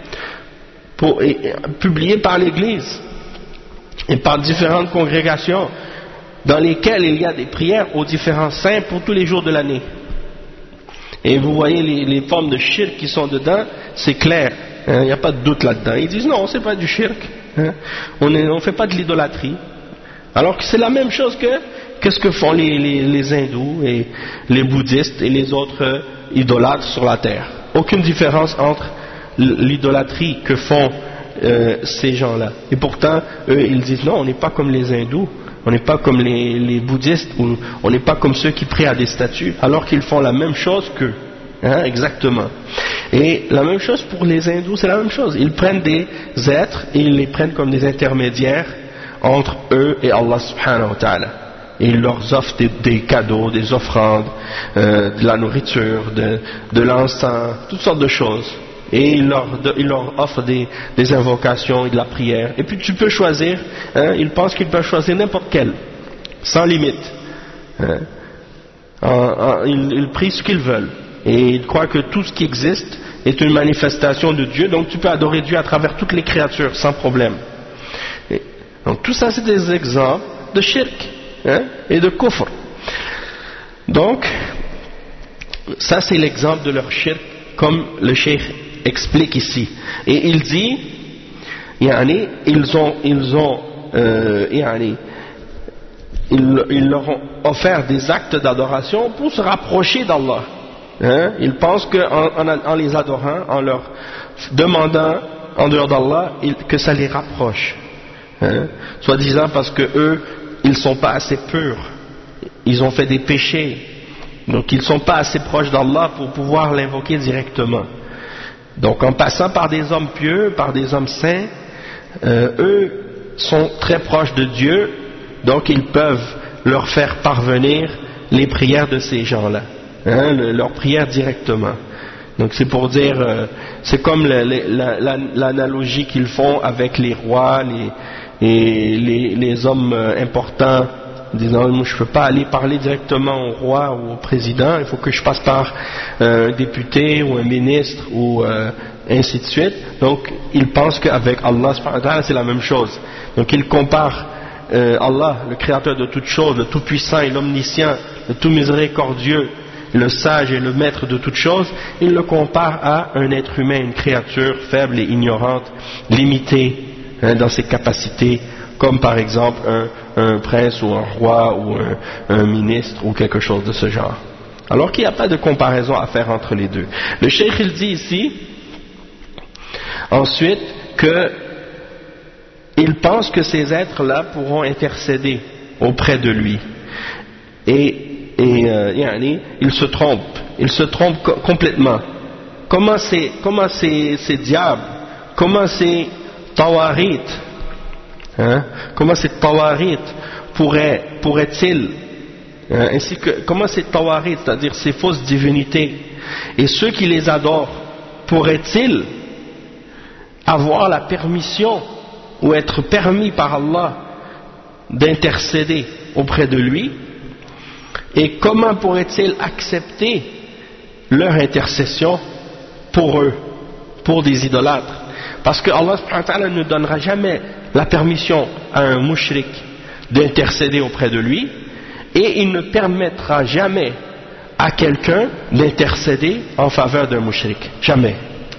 publiés par l'église et par différentes congrégations dans lesquelles il y a des prières aux différents saints pour tous les jours de l'année. Et vous voyez les formes de shirk qui sont dedans, c'est clair, il n'y a pas de doute là-dedans. Ils disent non, c'est pas du shirk, on ne fait pas de l'idolâtrie, alors que c'est la même chose que ce que font les hindous et les bouddhistes et les autres idolâtres sur la terre. Aucune différence entre l'idolâtrie que font ces gens-là. Et pourtant, eux, ils disent non, on n'est pas comme les hindous, on n'est pas comme les bouddhistes, ou on n'est pas comme ceux qui prient à des statues, alors qu'ils font la même chose qu'eux. Exactement. Et la même chose pour les hindous, c'est la même chose. Ils prennent des êtres et ils les prennent comme des intermédiaires entre eux et Allah subhanahu wa ta'ala. Et ils leur offrent des cadeaux, des offrandes, de la nourriture, de l'encens, toutes sortes de choses. Et ils leur offrent des invocations et de la prière. Et puis tu peux choisir, ils pensent qu'ils peuvent choisir n'importe quel, sans limite. Ils prient ce qu'ils veulent. Et ils croient que tout ce qui existe est une manifestation de Dieu, donc tu peux adorer Dieu à travers toutes les créatures, sans problème. Donc tout ça c'est des exemples de shirk et de kufr. Donc ça c'est l'exemple de leur shirk, comme le cheikh explique ici. Et il dit ils leur ont offert des actes d'adoration pour se rapprocher d'Allah. Ils pensent qu'en les adorant, en leur demandant en dehors d'Allah, que ça les rapproche. Soi-disant parce que eux, ils sont pas assez purs, ils ont fait des péchés, donc ils sont pas assez proches d'Allah pour pouvoir l'invoquer directement. Donc en passant par des hommes pieux, par des hommes saints, eux sont très proches de Dieu, donc ils peuvent leur faire parvenir les prières de ces gens-là, leurs prières directement. Donc c'est pour dire, c'est comme l'analogie qu'ils font avec les rois, les hommes importants, disant je ne peux pas aller parler directement au roi ou au président, il faut que je passe par un député ou un ministre ou ainsi de suite. Donc ils pensent qu'avec Allah c'est la même chose. Donc ils comparent Allah, le créateur de toutes choses, le tout puissant et l'omniscient, le tout miséricordieux, le sage et le maître de toutes choses, ils le comparent à un être humain, une créature faible et ignorante, limitée dans ses capacités, comme par exemple un prince ou un roi ou un ministre ou quelque chose de ce genre. Alors qu'il n'y a pas de comparaison à faire entre les deux. Le cheikh il dit ici ensuite qu'il pense que ces êtres-là pourront intercéder auprès de lui. Et il se trompe complètement. Comment ces diables, comment ces tawarit, comment ces tawarit pourraient-ils ainsi que comment ces tawarid, c'est-à-dire ces fausses divinités, et ceux qui les adorent, pourraient-ils avoir la permission ou être permis par Allah d'intercéder auprès de lui, et comment pourraient-ils accepter leur intercession pour eux, pour des idolâtres? Parce que Allah subhanahu wa ta'ala ne donnera jamais la permission à un mushrik d'intercéder auprès de lui, et il ne permettra jamais à quelqu'un d'intercéder en faveur d'un mushrik. Jamais.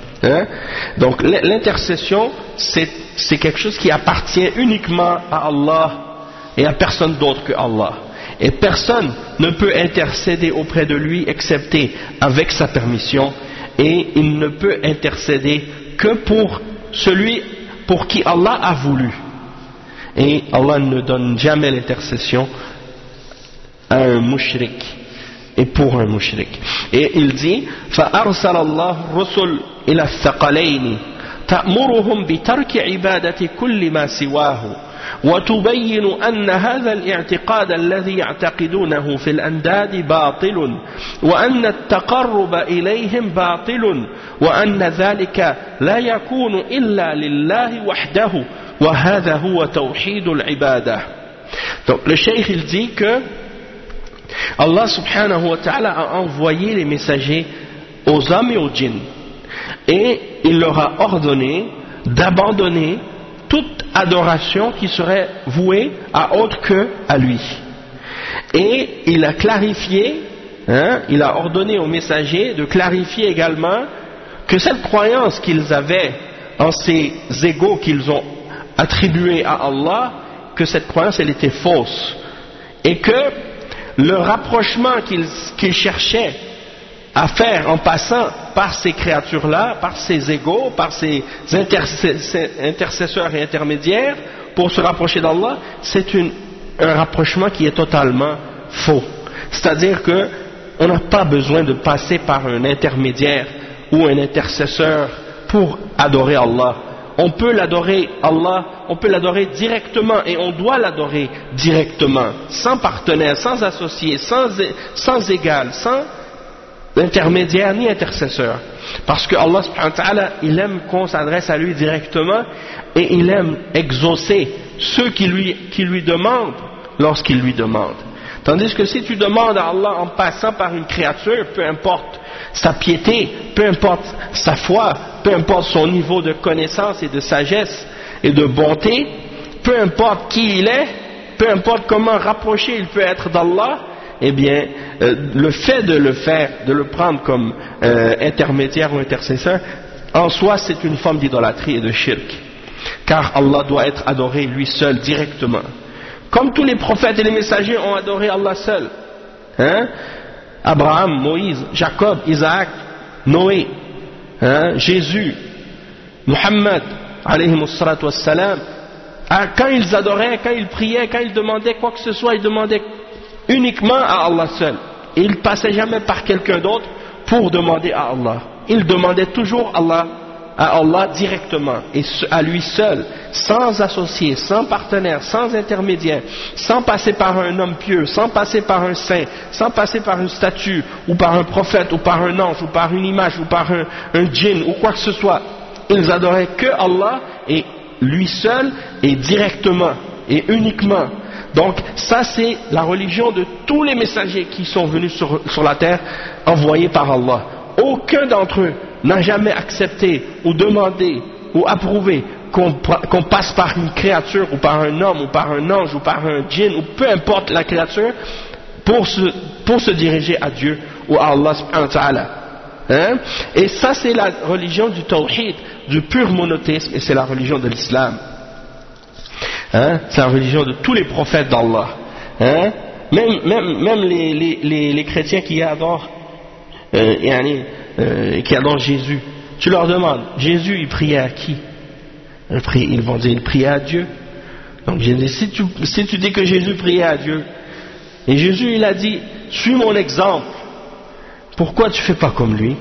Donc l'intercession, c'est quelque chose qui appartient uniquement à Allah et à personne d'autre que Allah. Et personne ne peut intercéder auprès de lui excepté avec sa permission, et il ne peut intercéder que pour celui pour qui Allah a voulu. Et Allah ne donne jamais l'intercession à un mushrik et pour un mushrik. Et il dit فَأَرْسَلَ اللَّهُ الرُّسُلَ إِلَى الثَّقَلَيْنِ تَأْمُرُهُمْ بِتَرْكِ عِبَادَةِ كُلِّ مَا سِوَاهُ وتبين أن هذا الاعتقاد الذي يعتقدونه في الأنداد باطل وأن التقرب إليهم باطل وأن ذلك لا يكون إلا لله وحده وهذا هو توحيد العبادة. Donc le cheikh il dit que Allah subhanahu wa ta'ala a envoyé les messagers aux hommes et aux djinns, et il leur a ordonné d'abandonner toute adoration qui serait vouée à autre que à lui. Et il a clarifié, il a ordonné aux messagers de clarifier également que cette croyance qu'ils avaient en ces égaux qu'ils ont attribués à Allah, que cette croyance elle était fausse, et que le rapprochement qu'ils cherchaient à faire en passant par ces créatures-là, par ces égaux, par ces intercesseurs et intermédiaires, pour se rapprocher d'Allah, c'est un rapprochement qui est totalement faux. C'est-à-dire qu'on n'a pas besoin de passer par un intermédiaire ou un intercesseur pour adorer Allah. On peut l'adorer Allah, on peut l'adorer directement, et on doit l'adorer directement, sans partenaire, sans associé, sans égal, sans intermédiaire ni intercesseur, parce que Allah subhanahu wa ta'ala, il aime qu'on s'adresse à lui directement, et il aime exaucer ceux qui lui demandent lorsqu'ils lui demandent. Tandis que si tu demandes à Allah en passant par une créature, peu importe sa piété, peu importe sa foi, peu importe son niveau de connaissance et de sagesse et de bonté, peu importe qui il est, peu importe comment rapproché il peut être d'Allah, eh bien, le fait de le faire, de le prendre comme intermédiaire ou intercesseur, en soi c'est une forme d'idolâtrie et de shirk, car Allah doit être adoré lui seul directement, comme tous les prophètes et les messagers ont adoré Allah seul. Abraham, Moïse, Jacob, Isaac, Noé, Jésus, Muhammad, alayhi salatu wassalam, quand ils adoraient, quand ils priaient, quand ils demandaient quoi que ce soit, ils demandaient uniquement à Allah seul. Et ils ne passaient jamais par quelqu'un d'autre pour demander à Allah. Ils demandaient toujours à Allah directement, et à lui seul, sans associé, sans partenaire, sans intermédiaire, sans passer par un homme pieux, sans passer par un saint, sans passer par une statue, ou par un prophète, ou par un ange, ou par une image, ou par un djinn, ou quoi que ce soit. Ils adoraient que Allah, et lui seul, et directement, et uniquement. Donc ça c'est la religion de tous les messagers qui sont venus sur la terre, envoyés par Allah. Aucun d'entre eux n'a jamais accepté ou demandé ou approuvé qu'on passe par une créature ou par un homme ou par un ange ou par un djinn ou peu importe la créature pour se diriger à Dieu ou à Allah subhanahu wa ta'ala. Et ça c'est la religion du tawhid, du pur monothéisme, et c'est la religion de l'islam. C'est la religion de tous les prophètes d'Allah. Même les chrétiens qui adorent qui adorent Jésus, tu leur demandes, Jésus il priait à qui? Ils vont dire il priait à Dieu. Donc si tu dis que Jésus priait à Dieu, et Jésus il a dit suis mon exemple, pourquoi tu fais pas comme lui?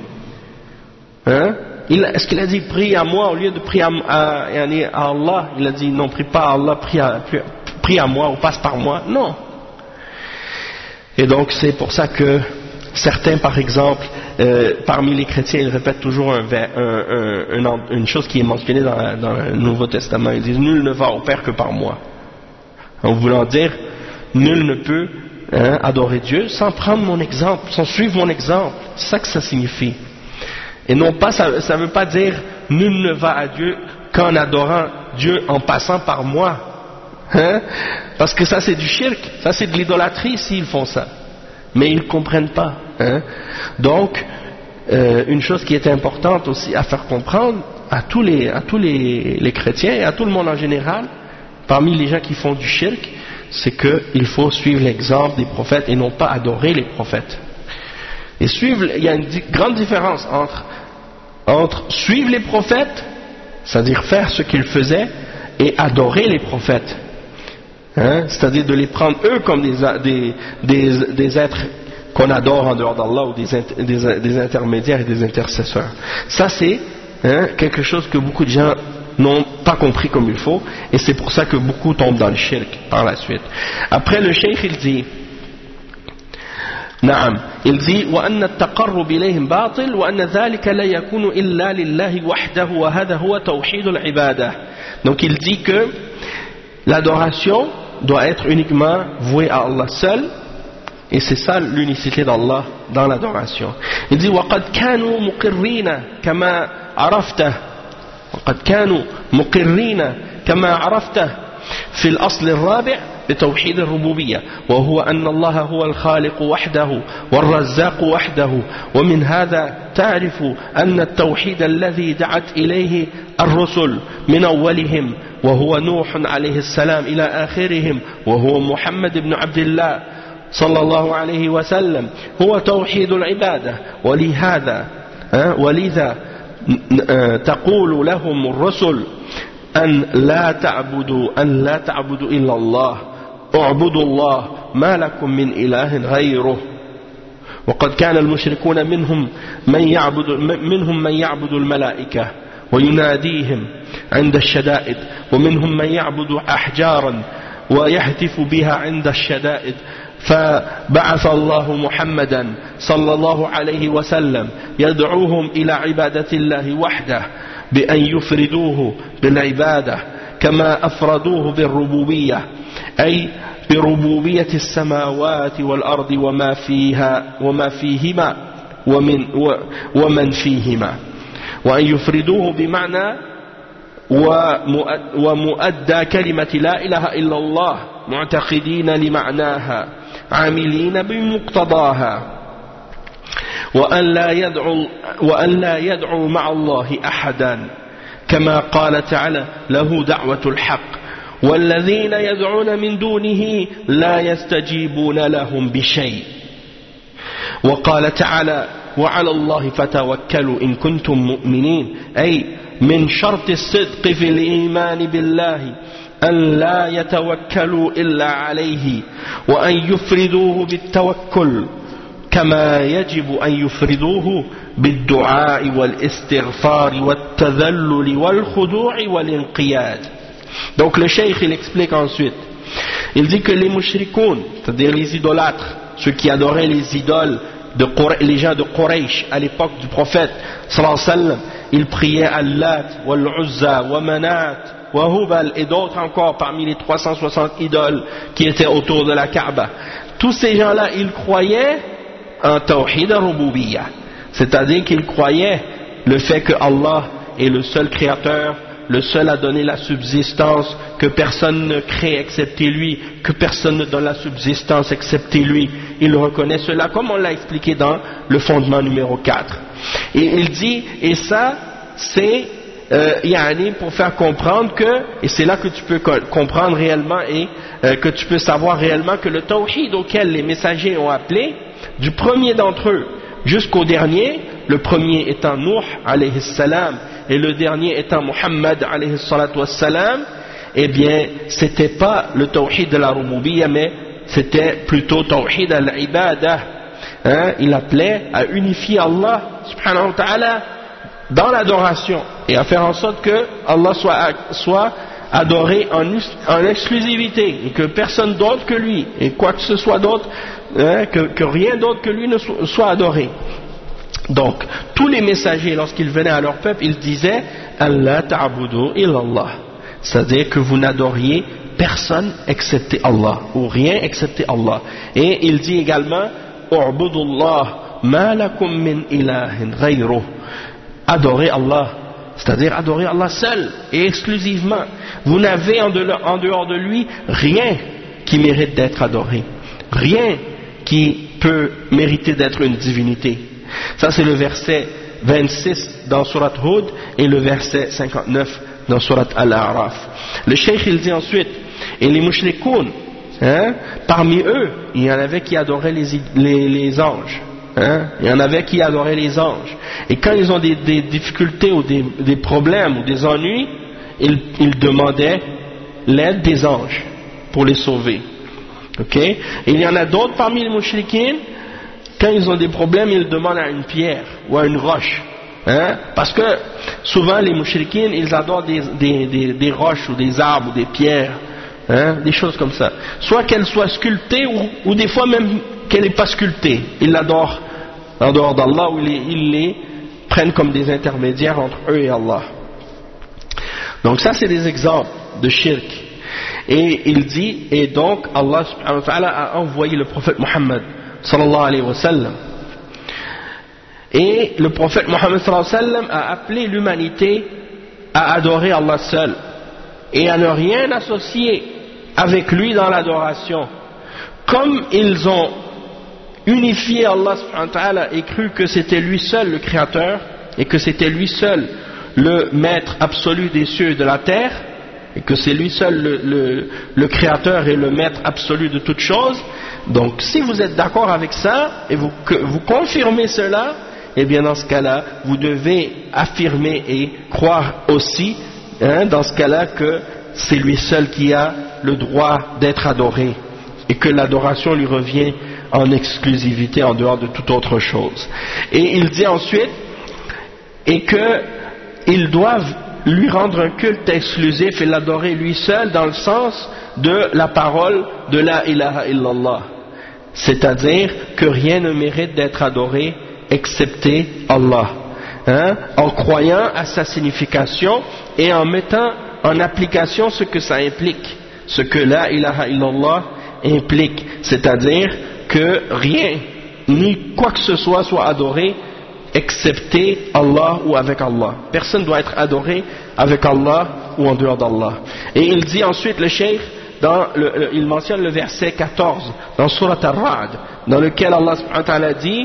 Est-ce qu'il a dit prie à moi au lieu de prier à Allah? Il a dit non, prie pas à Allah, prie à moi ou passe par moi. Non. Et donc c'est pour ça que certains, par exemple, parmi les chrétiens, ils répètent toujours une chose qui est mentionnée dans le Nouveau Testament. Ils disent « Nul ne va au Père que par moi ». En voulant dire « Nul ne peut adorer Dieu sans prendre mon exemple, sans suivre mon exemple ». C'est ça que ça signifie. Et non pas, ça ne veut pas dire « Nul ne va à Dieu qu'en adorant Dieu en passant par moi ». Parce que ça c'est du shirk, ça c'est de l'idolâtrie s'ils font ça. Mais ils ne comprennent pas. Donc, une chose qui est importante aussi à faire comprendre à tous les chrétiens et à tout le monde en général, parmi les gens qui font du shirk, c'est qu'il faut suivre l'exemple des prophètes et non pas adorer les prophètes. Et il y a une grande différence entre suivre les prophètes, c'est-à-dire faire ce qu'ils faisaient, et adorer les prophètes. C'est-à-dire de les prendre eux comme des êtres qu'on adore en dehors d'Allah ou des intermédiaires et des intercesseurs. Ça c'est quelque chose que beaucoup de gens n'ont pas compris comme il faut, et c'est pour ça que beaucoup tombent dans le shirk par la suite. Après le cheikh il dit وأن التقرب إليهم باطل وأن ذلك لا يكون إلا لله وحده وهذا هو توحيد العبادة. Donc il dit que l'adoration doit être uniquement vouée à Allah seul, et c'est ça l'unicité d'Allah dans l'adoration. Il dit وقد كانوا مقرين كما عرفته وقد كانوا مقرين كما عرفته في الأصل الرابع بتوحيد الربوبية، وهو أن الله هو الخالق وحده والرزاق وحده. ومن هذا تعرف أن التوحيد الذي دعت إليه الرسل من أولهم وهو نوح عليه السلام إلى آخرهم وهو محمد بن عبد الله صلى الله عليه وسلم هو توحيد العبادة. ولذا تقول لهم الرسل أن لا تعبدوا إلا الله اعبدوا الله ما لكم من إله غيره. وقد كان المشركون منهم من يعبد الملائكة ويناديهم عند الشدائد، ومنهم من يعبد أحجارا ويهتف بها عند الشدائد. فبعث الله محمدا صلى الله عليه وسلم يدعوهم إلى عبادة الله وحده بأن يفردوه بالعبادة كما أفردوه بالربوبية، أي بربوبية السماوات والأرض وما فيهما ومن فيهما، وأن يفردوه بمعنى ومؤدى كلمة لا إله إلا الله معتقدين لمعناها عاملين بمقتضاها، وأن لا يدعوا مع الله أحدا كما قال تعالى له دعوة الحق والذين يدعون من دونه لا يستجيبون لهم بشيء. وقال تعالى وعلى الله فتوكلوا إن كنتم مؤمنين، أي من شرط الصدق في الإيمان بالله أن لا يتوكلوا إلا عليه، وأن يفردوه بالتوكل كما يجب أن يفردوه بالدعاء والاستغفار والتذلل والخضوع والانقياد. Donc le cheikh il explique ensuite, il dit que les mushrikoun, c'est-à-dire les idolâtres, ceux qui adoraient les idoles, les gens de Quraysh à l'époque du prophète sallallahu alayhi wa sallam, ils priaient Allah, wal-Uzza, wa Manat, wa Hubal et d'autres encore parmi les 360 idoles qui étaient autour de la Kaaba. Tous ces gens-là, ils croyaient en Tawhid al-Rububiyyah, c'est-à-dire qu'ils croyaient le fait que Allah est le seul créateur, le seul à donner la subsistance, que personne ne crée excepté lui, que personne ne donne la subsistance excepté lui. Il reconnaît cela comme on l'a expliqué dans le fondement numéro 4. Et il dit, et ça c'est pour faire comprendre que, et c'est là que tu peux comprendre réellement et que tu peux savoir réellement que le tawhid auquel les messagers ont appelé, du premier d'entre eux jusqu'au dernier, le premier étant Nuh alayhi salam et le dernier étant Muhammad alayhi salatu wassalam, eh bien c'était pas le tawhid de la rububiyyah, mais c'était plutôt tawhid al-ibadah. Il appelait à unifier Allah subhanahu wa ta'ala dans l'adoration et à faire en sorte que Allah soit adoré en exclusivité, et que personne d'autre que lui, et quoi que ce soit d'autre, que rien d'autre que lui ne soit adoré. Donc, tous les messagers, lorsqu'ils venaient à leur peuple, ils disaient Allah ta'budu illallah, c'est-à-dire que vous n'adoriez personne excepté Allah, ou rien excepté Allah. Et il dit également U'budullah ma lakum min ilahin ghayruh, adorez Allah, c'est-à-dire adorer Allah seul et exclusivement. Vous n'avez en dehors de lui rien qui mérite d'être adoré, rien qui peut mériter d'être une divinité. Ça c'est le verset 26 dans Surat Hud et le verset 59 dans Surat Al-A'raf. Le cheikh il dit ensuite, et les mushrikoun, parmi eux il y en avait qui adoraient les anges, il y en avait qui adoraient les anges, et quand ils ont des difficultés ou des problèmes ou des ennuis, ils demandaient l'aide des anges pour les sauver. Et il y en a d'autres parmi les mushrikines, quand ils ont des problèmes, ils demandent à une pierre ou à une roche, parce que souvent les mushrikines ils adorent des roches ou des arbres ou des pierres, des choses comme ça, soit qu'elles soient sculptées ou des fois même qu'elles n'est pas sculptée, ils l'adorent en dehors d'Allah, ou ils les prennent comme des intermédiaires entre eux et Allah. Donc ça c'est des exemples de shirk. Et il dit, et donc Allah subhanahu wa ta'ala a envoyé le prophète Muhammad sallallahu alayhi wa sallam, et le prophète Muhammad sallallahu alayhi wa sallam a appelé l'humanité à adorer Allah seul et à ne rien associer avec lui dans l'adoration. Comme ils ont unifié Allah subhanahu wa ta'ala et cru que c'était lui seul le créateur et que c'était lui seul le maître absolu des cieux et de la terre, et que c'est lui seul le créateur et le maître absolu de toutes choses. Donc si vous êtes d'accord avec ça et que vous confirmez cela, et bien dans ce cas-là vous devez affirmer et croire aussi, dans ce cas-là, que c'est lui seul qui a le droit d'être adoré et que l'adoration lui revient en exclusivité en dehors de toute autre chose. Et il dit ensuite, et qu'ils doivent lui rendre un culte exclusif et l'adorer lui seul dans le sens de la parole de la ilaha illallah, c'est-à-dire que rien ne mérite d'être adoré excepté Allah, en croyant à sa signification et en mettant en application ce que ça implique, ce que la ilaha illallah implique, c'est-à-dire que rien ni quoi que ce soit adoré excepté Allah ou avec Allah. Personne ne doit être adoré avec Allah ou en dehors d'Allah. Et il dit ensuite, le cheikh, il mentionne le verset 14 dans Surat Ar-Ra'd, dans lequel Allah subhanahu wa ta'ala dit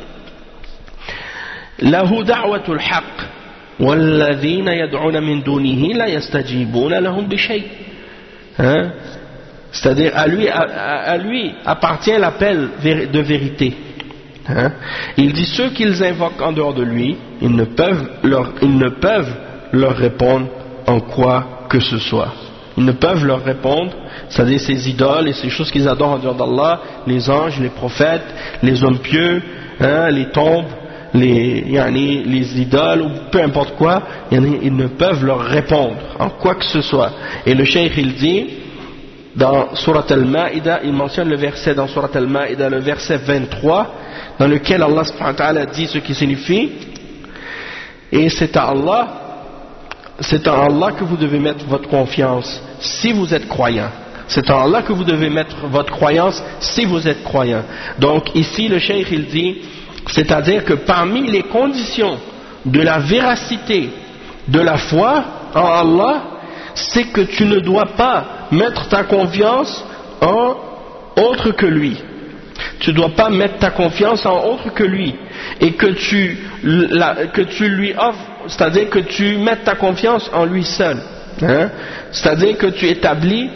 lahu da'watul haqq walladhina yad'una min dunihi la yastajibuna lahum bi shay'. C'est-à-dire à lui appartient l'appel de vérité. Il dit ceux qu'ils invoquent en dehors de lui, ils ne peuvent leur répondre en quoi que ce soit. Ils ne peuvent leur répondre, c'est-à-dire ces idoles et ces choses qu'ils adorent en dehors d'Allah, les anges, les prophètes, les hommes pieux, les tombes, les idoles ou peu importe quoi, ils ne peuvent leur répondre en quoi que ce soit. Et le cheikh il dit dans Surat Al-Ma'ida, il mentionne le verset dans Surat Al-Ma'ida, le verset 23, dans lequel Allah subhanahu wa ta'ala dit ce qui signifie, et c'est en Allah que vous devez mettre votre confiance si vous êtes croyant. C'est en Allah que vous devez mettre votre croyance si vous êtes croyant. Donc ici le cheikh il dit, c'est-à-dire que parmi les conditions de la véracité de la foi en Allah, c'est que tu ne dois pas mettre ta confiance en autre que lui. Tu ne dois pas mettre ta confiance en autre que lui, et que tu lui offres, c'est-à-dire que tu mettes ta confiance en lui seul, c'est-à-dire que tu établis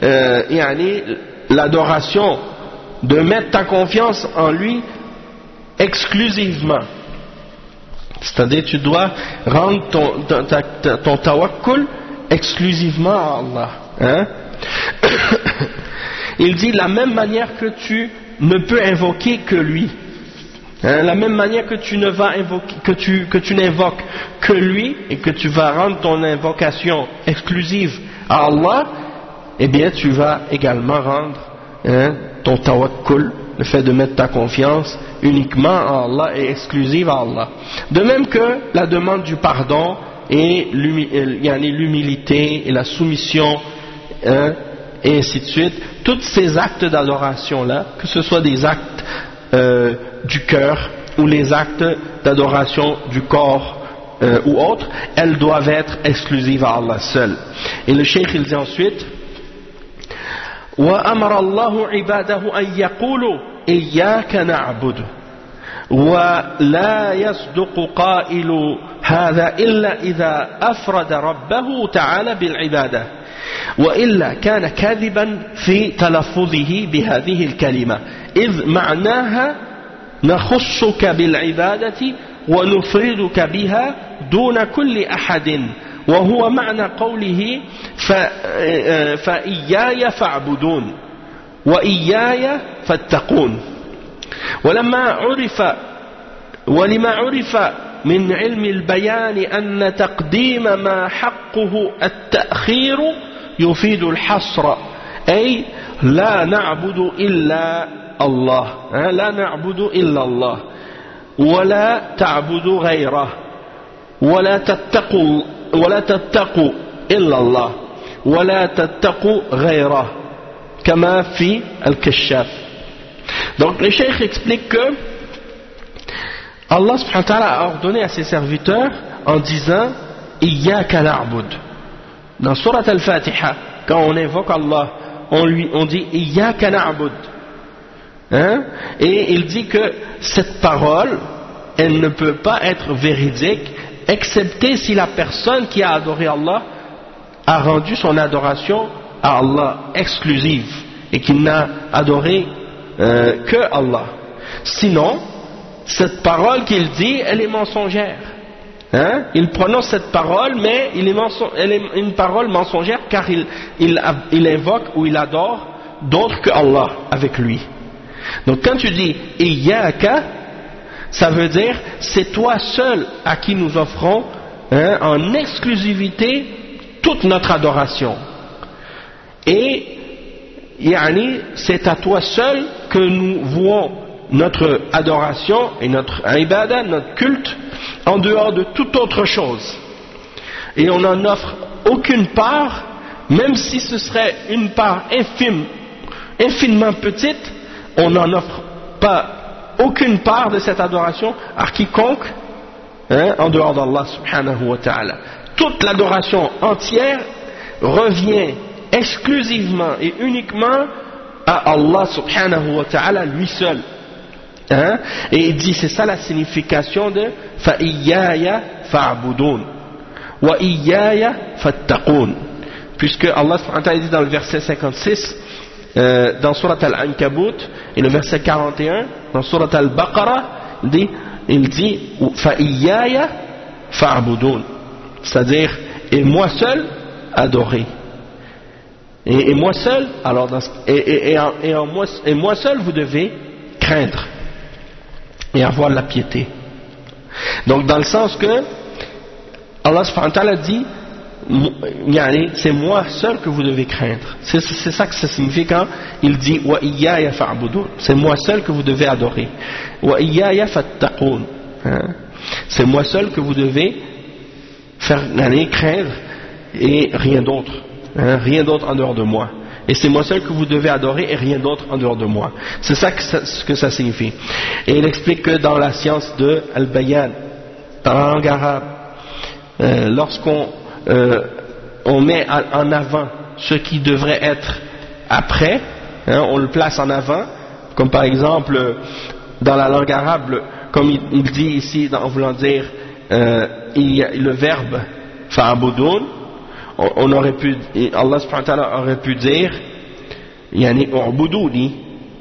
l'adoration, de mettre ta confiance en lui exclusivement, c'est-à-dire tu dois rendre ton tawakkul exclusivement à Allah. Il dit de la même manière que tu ne peux invoquer que lui, La même manière que tu ne vas invoquer, que tu n'invoques que lui et que tu vas rendre ton invocation exclusive à Allah, eh bien tu vas également rendre ton tawakkul, le fait de mettre ta confiance uniquement en Allah et exclusive à Allah. De même que la demande du pardon et l'humilité et la soumission, et ainsi de suite, tous ces actes d'adoration là, que ce soit des actes du cœur ou les actes d'adoration du corps ou autres, elles doivent être exclusives à Allah seul. Et le cheikh il dit ensuite: وأمر الله عباده أن يقولوا إياك نعبد ولا يصدق قائل هذا إلا إذا أفرد ربه تعالى بالعبادة وإلا كان كاذبا في تلفظه بهذه الكلمة إذ معناها نخصك بالعبادة ونفردك بها دون كل أحد وهو معنى قوله فإياي فاعبدون وإياي فاتقون ولما عرف من علم البيان أن تقديم ما حقه التأخير يفيد الحصر أي لا نعبد إلا الله لا نعبد إلا الله ولا تعبد غيره ولا تتقوا إلا الله ولا تتقوا غيره كما في الكشاف. Donc le cheikh explique que Allah subhanahu wa ta'ala a ordonné à ses serviteurs en disant Iyyaka na'bud. Dans Surat al-Fatiha, quand on invoque Allah, on dit Iyyaka na'bud. Et il dit que cette parole, elle ne peut pas être véridique excepté si la personne qui a adoré Allah a rendu son adoration à Allah exclusive et qu'il n'a adoré que Allah. Sinon, cette parole qu'il dit, elle est mensongère. Il prononce cette parole, mais elle est une parole mensongère car il invoque ou il adore d'autres que Allah avec lui. Donc quand tu dis Iyyaka, ça veut dire c'est toi seul à qui nous offrons en exclusivité toute notre adoration. Et c'est à toi seul que nous vouons notre adoration et notre ibadah, notre culte, en dehors de toute autre chose. Et on n'en offre aucune part, même si ce serait une part infiniment petite, on n'en offre pas aucune part de cette adoration à quiconque en dehors d'Allah subhanahu wa ta'ala. Toute l'adoration entière revient exclusivement et uniquement à Allah subhanahu wa ta'ala lui seul. Et il dit, c'est ça la signification de فَإِيَّايَ فَاعْبُدُونَ وَإِيَّايَ فَاتَّقُونَ, puisque Allah subhanahu wa ta'ala dit dans le verset 56 dans Surat Al-Ankabut et le verset 41 dans Surat Al-Baqarah, il dit فَإِيَّايَ فَاعْبُدُونَ, c'est-à-dire et moi seul adorer. Et moi seul, alors et moi seul vous devez craindre et avoir la piété. Donc dans le sens que Allah subhanahu wa ta'ala dit c'est moi seul que vous devez craindre. C'est ça que ça signifie quand il dit wa iyaya fa'budun, c'est moi seul que vous devez adorer. Wa iyaya fattaqun, c'est moi seul que vous devez faire craindre et rien d'autre. Rien d'autre en dehors de moi. Et c'est moi seul que vous devez adorer et rien d'autre en dehors de moi. C'est ça ce que ça signifie. Et il explique que dans la science de Al-Bayan, dans la langue arabe, lorsqu'on on met en avant ce qui devrait être après, on le place en avant, comme par exemple dans la langue arabe, comme il dit ici en voulant dire il y a le verbe fa'abudun, on aurait pu, Allah subhanahu wa ta'ala aurait pu dire yani u'buduni,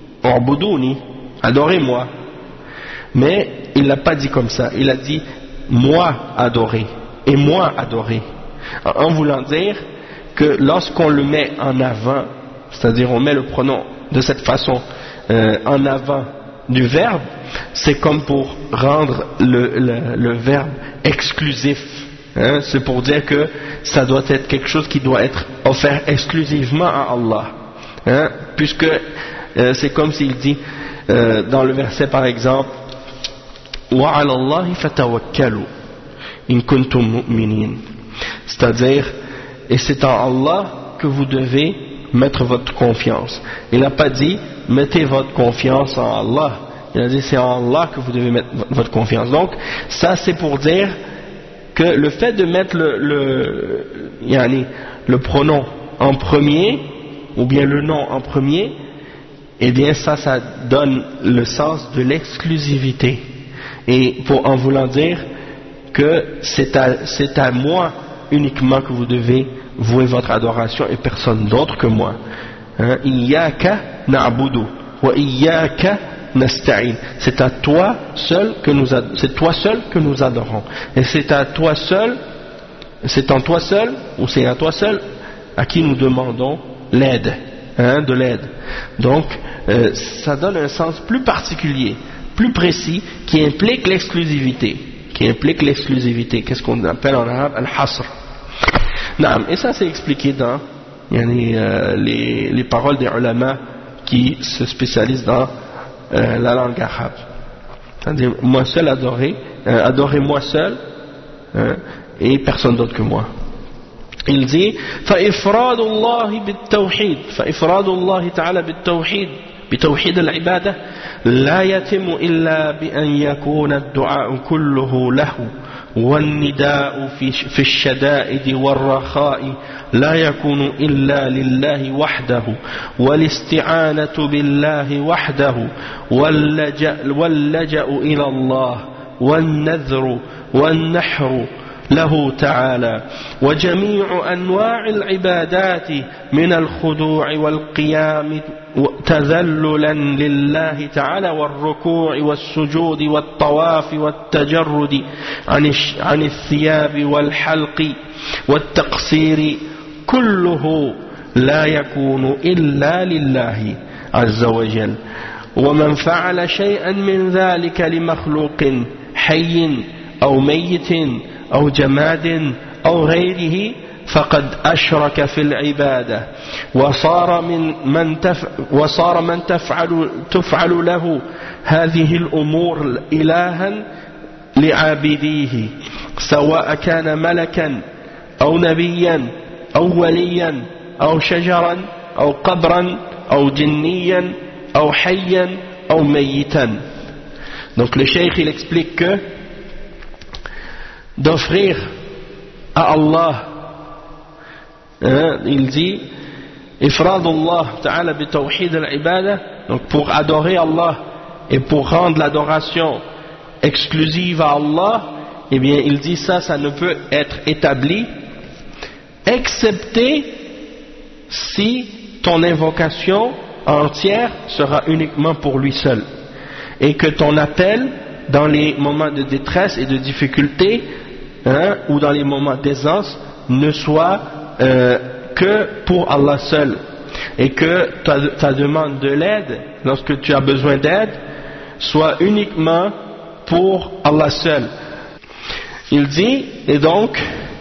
adorez-moi, mais il l'a pas dit comme ça, il a dit moi adorer et moi adorer, en voulant dire que lorsqu'on le met en avant, c'est-à-dire on met le pronom de cette façon en avant du verbe, c'est comme pour rendre le verbe exclusif. Hein, c'est pour dire que ça doit être quelque chose qui doit être offert exclusivement à Allah. Hein, puisque c'est comme s'il dit dans le verset par exemple wa 'ala Allahi fatawakkalu in kuntum mu'minin, c'est-à-dire et c'est en Allah que vous devez mettre votre confiance. Il n'a pas dit mettez votre confiance en Allah, il a dit c'est en Allah que vous devez mettre votre confiance. Donc ça c'est pour dire que le fait de mettre le pronom en premier ou bien le nom en premier, eh bien ça donne le sens de l'exclusivité, et en voulant dire que c'est à moi uniquement que vous devez vouer votre adoration et personne d'autre que moi. Iyyaka na'budu wa iyyaka nasta'in. C'est à toi seul que nous adorons, et c'est en toi seul ou c'est à toi seul à qui nous demandons l'aide, de l'aide. Donc ça donne un sens plus particulier, plus précis, qui implique l'exclusivité. Qu'est-ce qu'on appelle en arabe al-hasr. Et ça c'est expliqué dans les paroles des ulama qui se spécialisent dans la langue arabe. C'est-à-dire moi seul adorez moi seul, et personne d'autre que moi. Il dit فإفراد الله تعالى بالتوحيد بتوحيد العبادة لا يتم إلا بأن يكون الدعاء كله له والنداء في الشدائد والرخاء لا يكون إلا لله وحده والاستعانة بالله وحده واللجأ إلى الله والنذر والنحر له تعالى وجميع أنواع العبادات من الخضوع والقيام تذللا لله تعالى والركوع والسجود والطواف والتجرد عن الثياب والحلق والتقصير كله لا يكون إلا لله عز وجل ومن فعل شيئا من ذلك لمخلوق حي أو ميت أو جماد أو غيره فقد أشرك في العبادة وصار من تفعل له هذه الأمور إلها لعابديه سواء كان ملكا أو نبيا أو وليا أو شجرا أو قبرا أو جنيا أو حيا أو ميتا. Donc le cheikh il explique que d'offrir à Allah, il dit ifradullah ta'ala bi tawhid al-ibada, donc pour adorer Allah et pour rendre l'adoration exclusive à Allah, eh bien il dit ça ne peut être établi excepté si ton invocation entière sera uniquement pour lui seul, et que ton appel dans les moments de détresse et de difficulté, ou dans les moments d'aisance, ne soit que pour Allah seul, et que ta demande de l'aide, lorsque tu as besoin d'aide, soit uniquement pour Allah seul. Il dit, et donc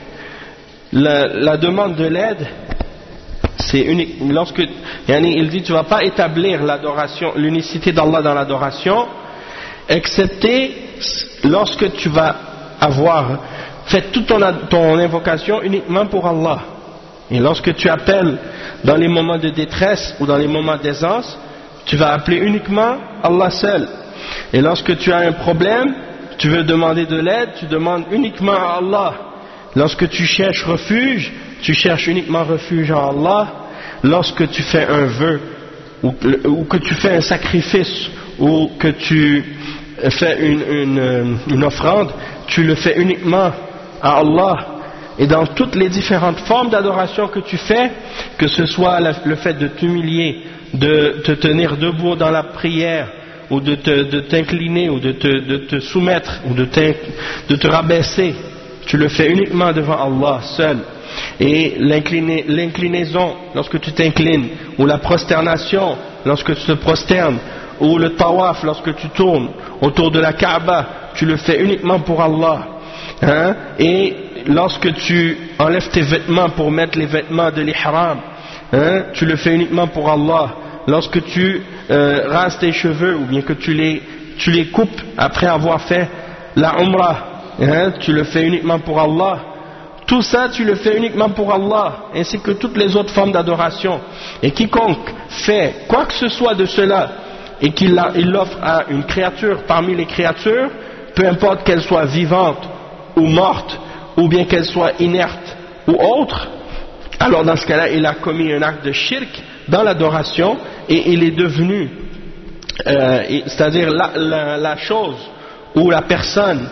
la demande de l'aide, c'est unique lorsque il dit tu vas pas établir l'adoration, l'unicité d'Allah dans l'adoration, excepté lorsque tu vas avoir fait toute ton invocation uniquement pour Allah. Et lorsque tu appelles dans les moments de détresse ou dans les moments d'aisance, tu vas appeler uniquement Allah seul. Et lorsque tu as un problème, tu veux demander de l'aide, tu demandes uniquement à Allah. Lorsque tu cherches refuge, tu cherches uniquement refuge en Allah. Lorsque tu fais un vœu, ou que tu fais un sacrifice, ou que tu fais une offrande, tu le fais uniquement à Allah. Et dans toutes les différentes formes d'adoration que tu fais, que ce soit le fait de t'humilier, de te tenir debout dans la prière, ou de t'incliner, ou de te soumettre, ou de te rabaisser, tu le fais uniquement devant Allah seul. Et l'inclinaison lorsque tu t'inclines, ou la prosternation lorsque tu te prosternes, ou le tawaf lorsque tu tournes autour de la Kaaba, tu le fais uniquement pour Allah, hein, et lorsque tu enlèves tes vêtements pour mettre les vêtements de l'ihram, hein, tu le fais uniquement pour Allah. Lorsque tu rases tes cheveux ou bien que tu les coupes après avoir fait la umrah, hein, tu le fais uniquement pour Allah. Tout ça tu le fais uniquement pour Allah, ainsi que toutes les autres formes d'adoration. Et quiconque fait quoi que ce soit de cela et qu'il l'offre à une créature parmi les créatures, peu importe qu'elle soit vivante ou morte, ou bien qu'elle soit inerte ou autre, alors dans ce cas-là il a commis un acte de shirk dans l'adoration et il est devenu, c'est-à-dire la chose ou la personne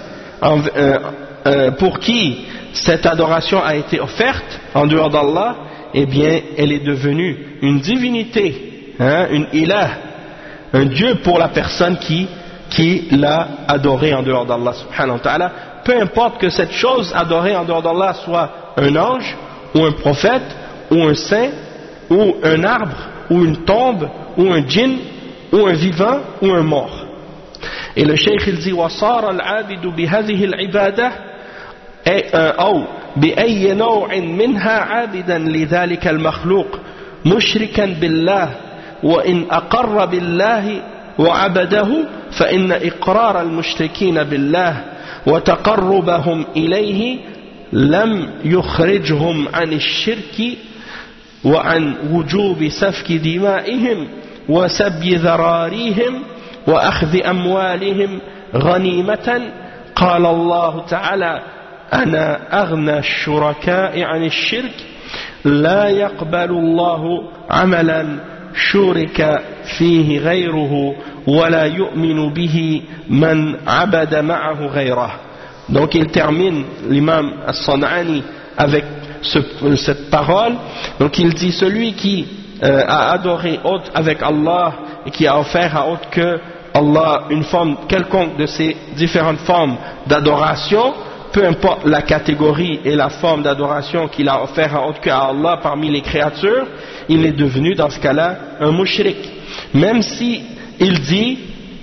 pour qui cette adoration a été offerte en dehors d'Allah, eh bien elle est devenue une divinité, hein, une ilah, un dieu pour la personne qui l'a adoré en dehors d'Allah subhanahu wa ta'ala, peu importe que cette chose adorée en dehors d'Allah soit un ange ou un prophète ou un saint ou un arbre ou une tombe ou un djinn ou un vivant ou un mort. Et le cheikh il dit وصار العابد بهذه العبادة أو بأي نوع منها عابدا لذلك المخلوق مشركا بالله وإن أقر بالله وعبده فإن إقرار المشركين بالله وتقربهم إليه لم يخرجهم عن الشرك وعن وجوب سفك دمائهم وسبي ذراريهم وأخذ أموالهم غنيمة. قال الله تعالى أنا أغنى الشركاء عن الشرك لا يقبل الله عملا شرك فيه غيره ولا يؤمن به من عبد معه غيره. Donc il termine l'imam As-San'ani avec cette parole. Donc il dit celui qui a adoré autre avec Allah et qui a offert à autre que Allah une forme quelconque de ces différentes formes d'adoration, peu importe la catégorie et la forme d'adoration qu'il a offert à autre que Allah parmi les créatures, il est devenu dans ce cas-là un mushrik. Même si il dit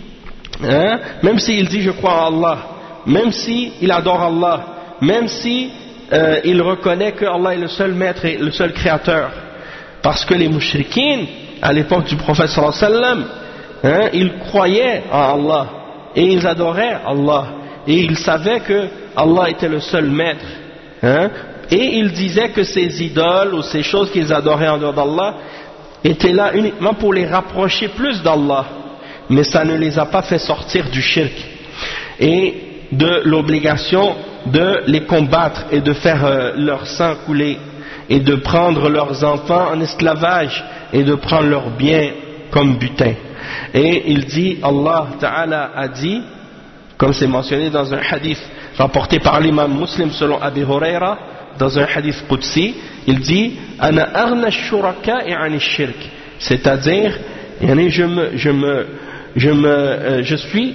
je crois en Allah, même si il adore Allah, même si il reconnaît que Allah est le seul maître et le seul créateur, parce que les mushrikines à l'époque du prophète sallallahu alayhi wa sallam, ils croyaient en Allah et ils adoraient Allah et ils savaient que Allah était le seul maître, et ils disaient que ces idoles ou ces choses qu'ils adoraient en dehors d'Allah étaient là uniquement pour les rapprocher plus d'Allah, mais ça ne les a pas fait sortir du shirk et de l'obligation de les combattre et de faire leur sang couler et de prendre leurs enfants en esclavage et de prendre leurs biens comme butin. Et il dit, Allah Ta'ala a dit, comme c'est mentionné dans un hadith rapporté par l'imam Muslim selon Abi Huraira, dans un hadith Qudsi, il dit Ana aghna ash-shuraka'i 'ani ash-shirk, c'est-à-dire je suis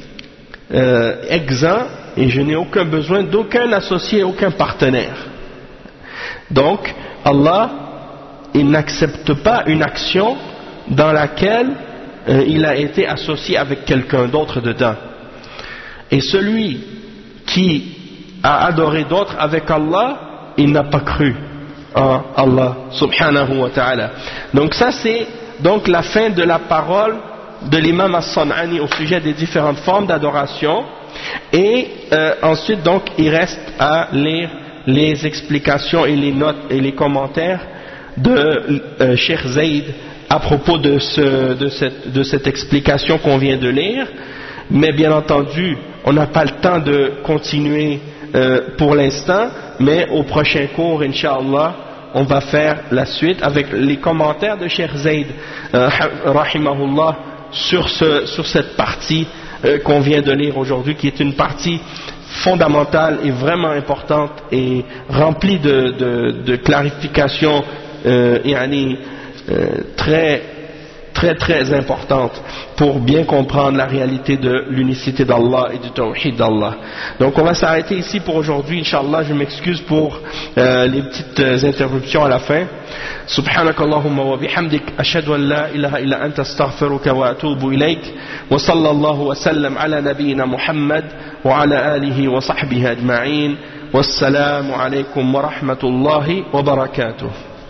exempt et je n'ai aucun besoin d'aucun associé, aucun partenaire. Donc Allah, il n'accepte pas une action dans laquelle il a été associé avec quelqu'un d'autre dedans. Et celui qui a adoré d'autres avec Allah, il n'a pas cru en Allah subhanahu wa ta'ala. Donc ça c'est donc la fin de la parole de l'imam As-San'ani au sujet des différentes formes d'adoration. Et ensuite donc il reste à lire les explications et les notes et les commentaires de Cheikh Zayd à propos de cette explication qu'on vient de lire. Mais bien entendu on n'a pas le temps de continuer pour l'instant, mais au prochain cours Inch'Allah on va faire la suite avec les commentaires de Cheikh Zayd rahimahullah sur cette partie qu'on vient de lire aujourd'hui, qui est une partie fondamentale et vraiment importante et remplie de clarifications très très très importantes pour bien comprendre la réalité de l'unicité d'Allah et du tawhid d'Allah. Donc on va s'arrêter ici pour aujourd'hui, Inch'Allah. Je m'excuse pour les petites interruptions à la fin. سبحانك اللهم وبحمدك أشهد أن لا إله إلا أنت استغفرك وأتوب إليك وصلى الله وسلم على نبينا محمد وعلى آله وصحبه أجمعين والسلام عليكم ورحمة الله وبركاته.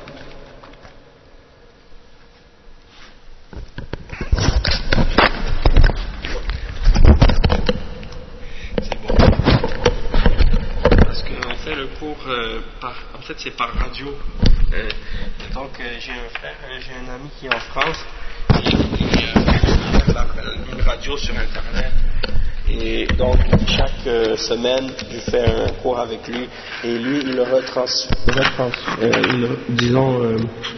Le cours en fait c'est par radio, donc j'ai un ami qui est en France qui a une radio sur internet, et donc chaque semaine je fais un cours avec lui et lui il le disons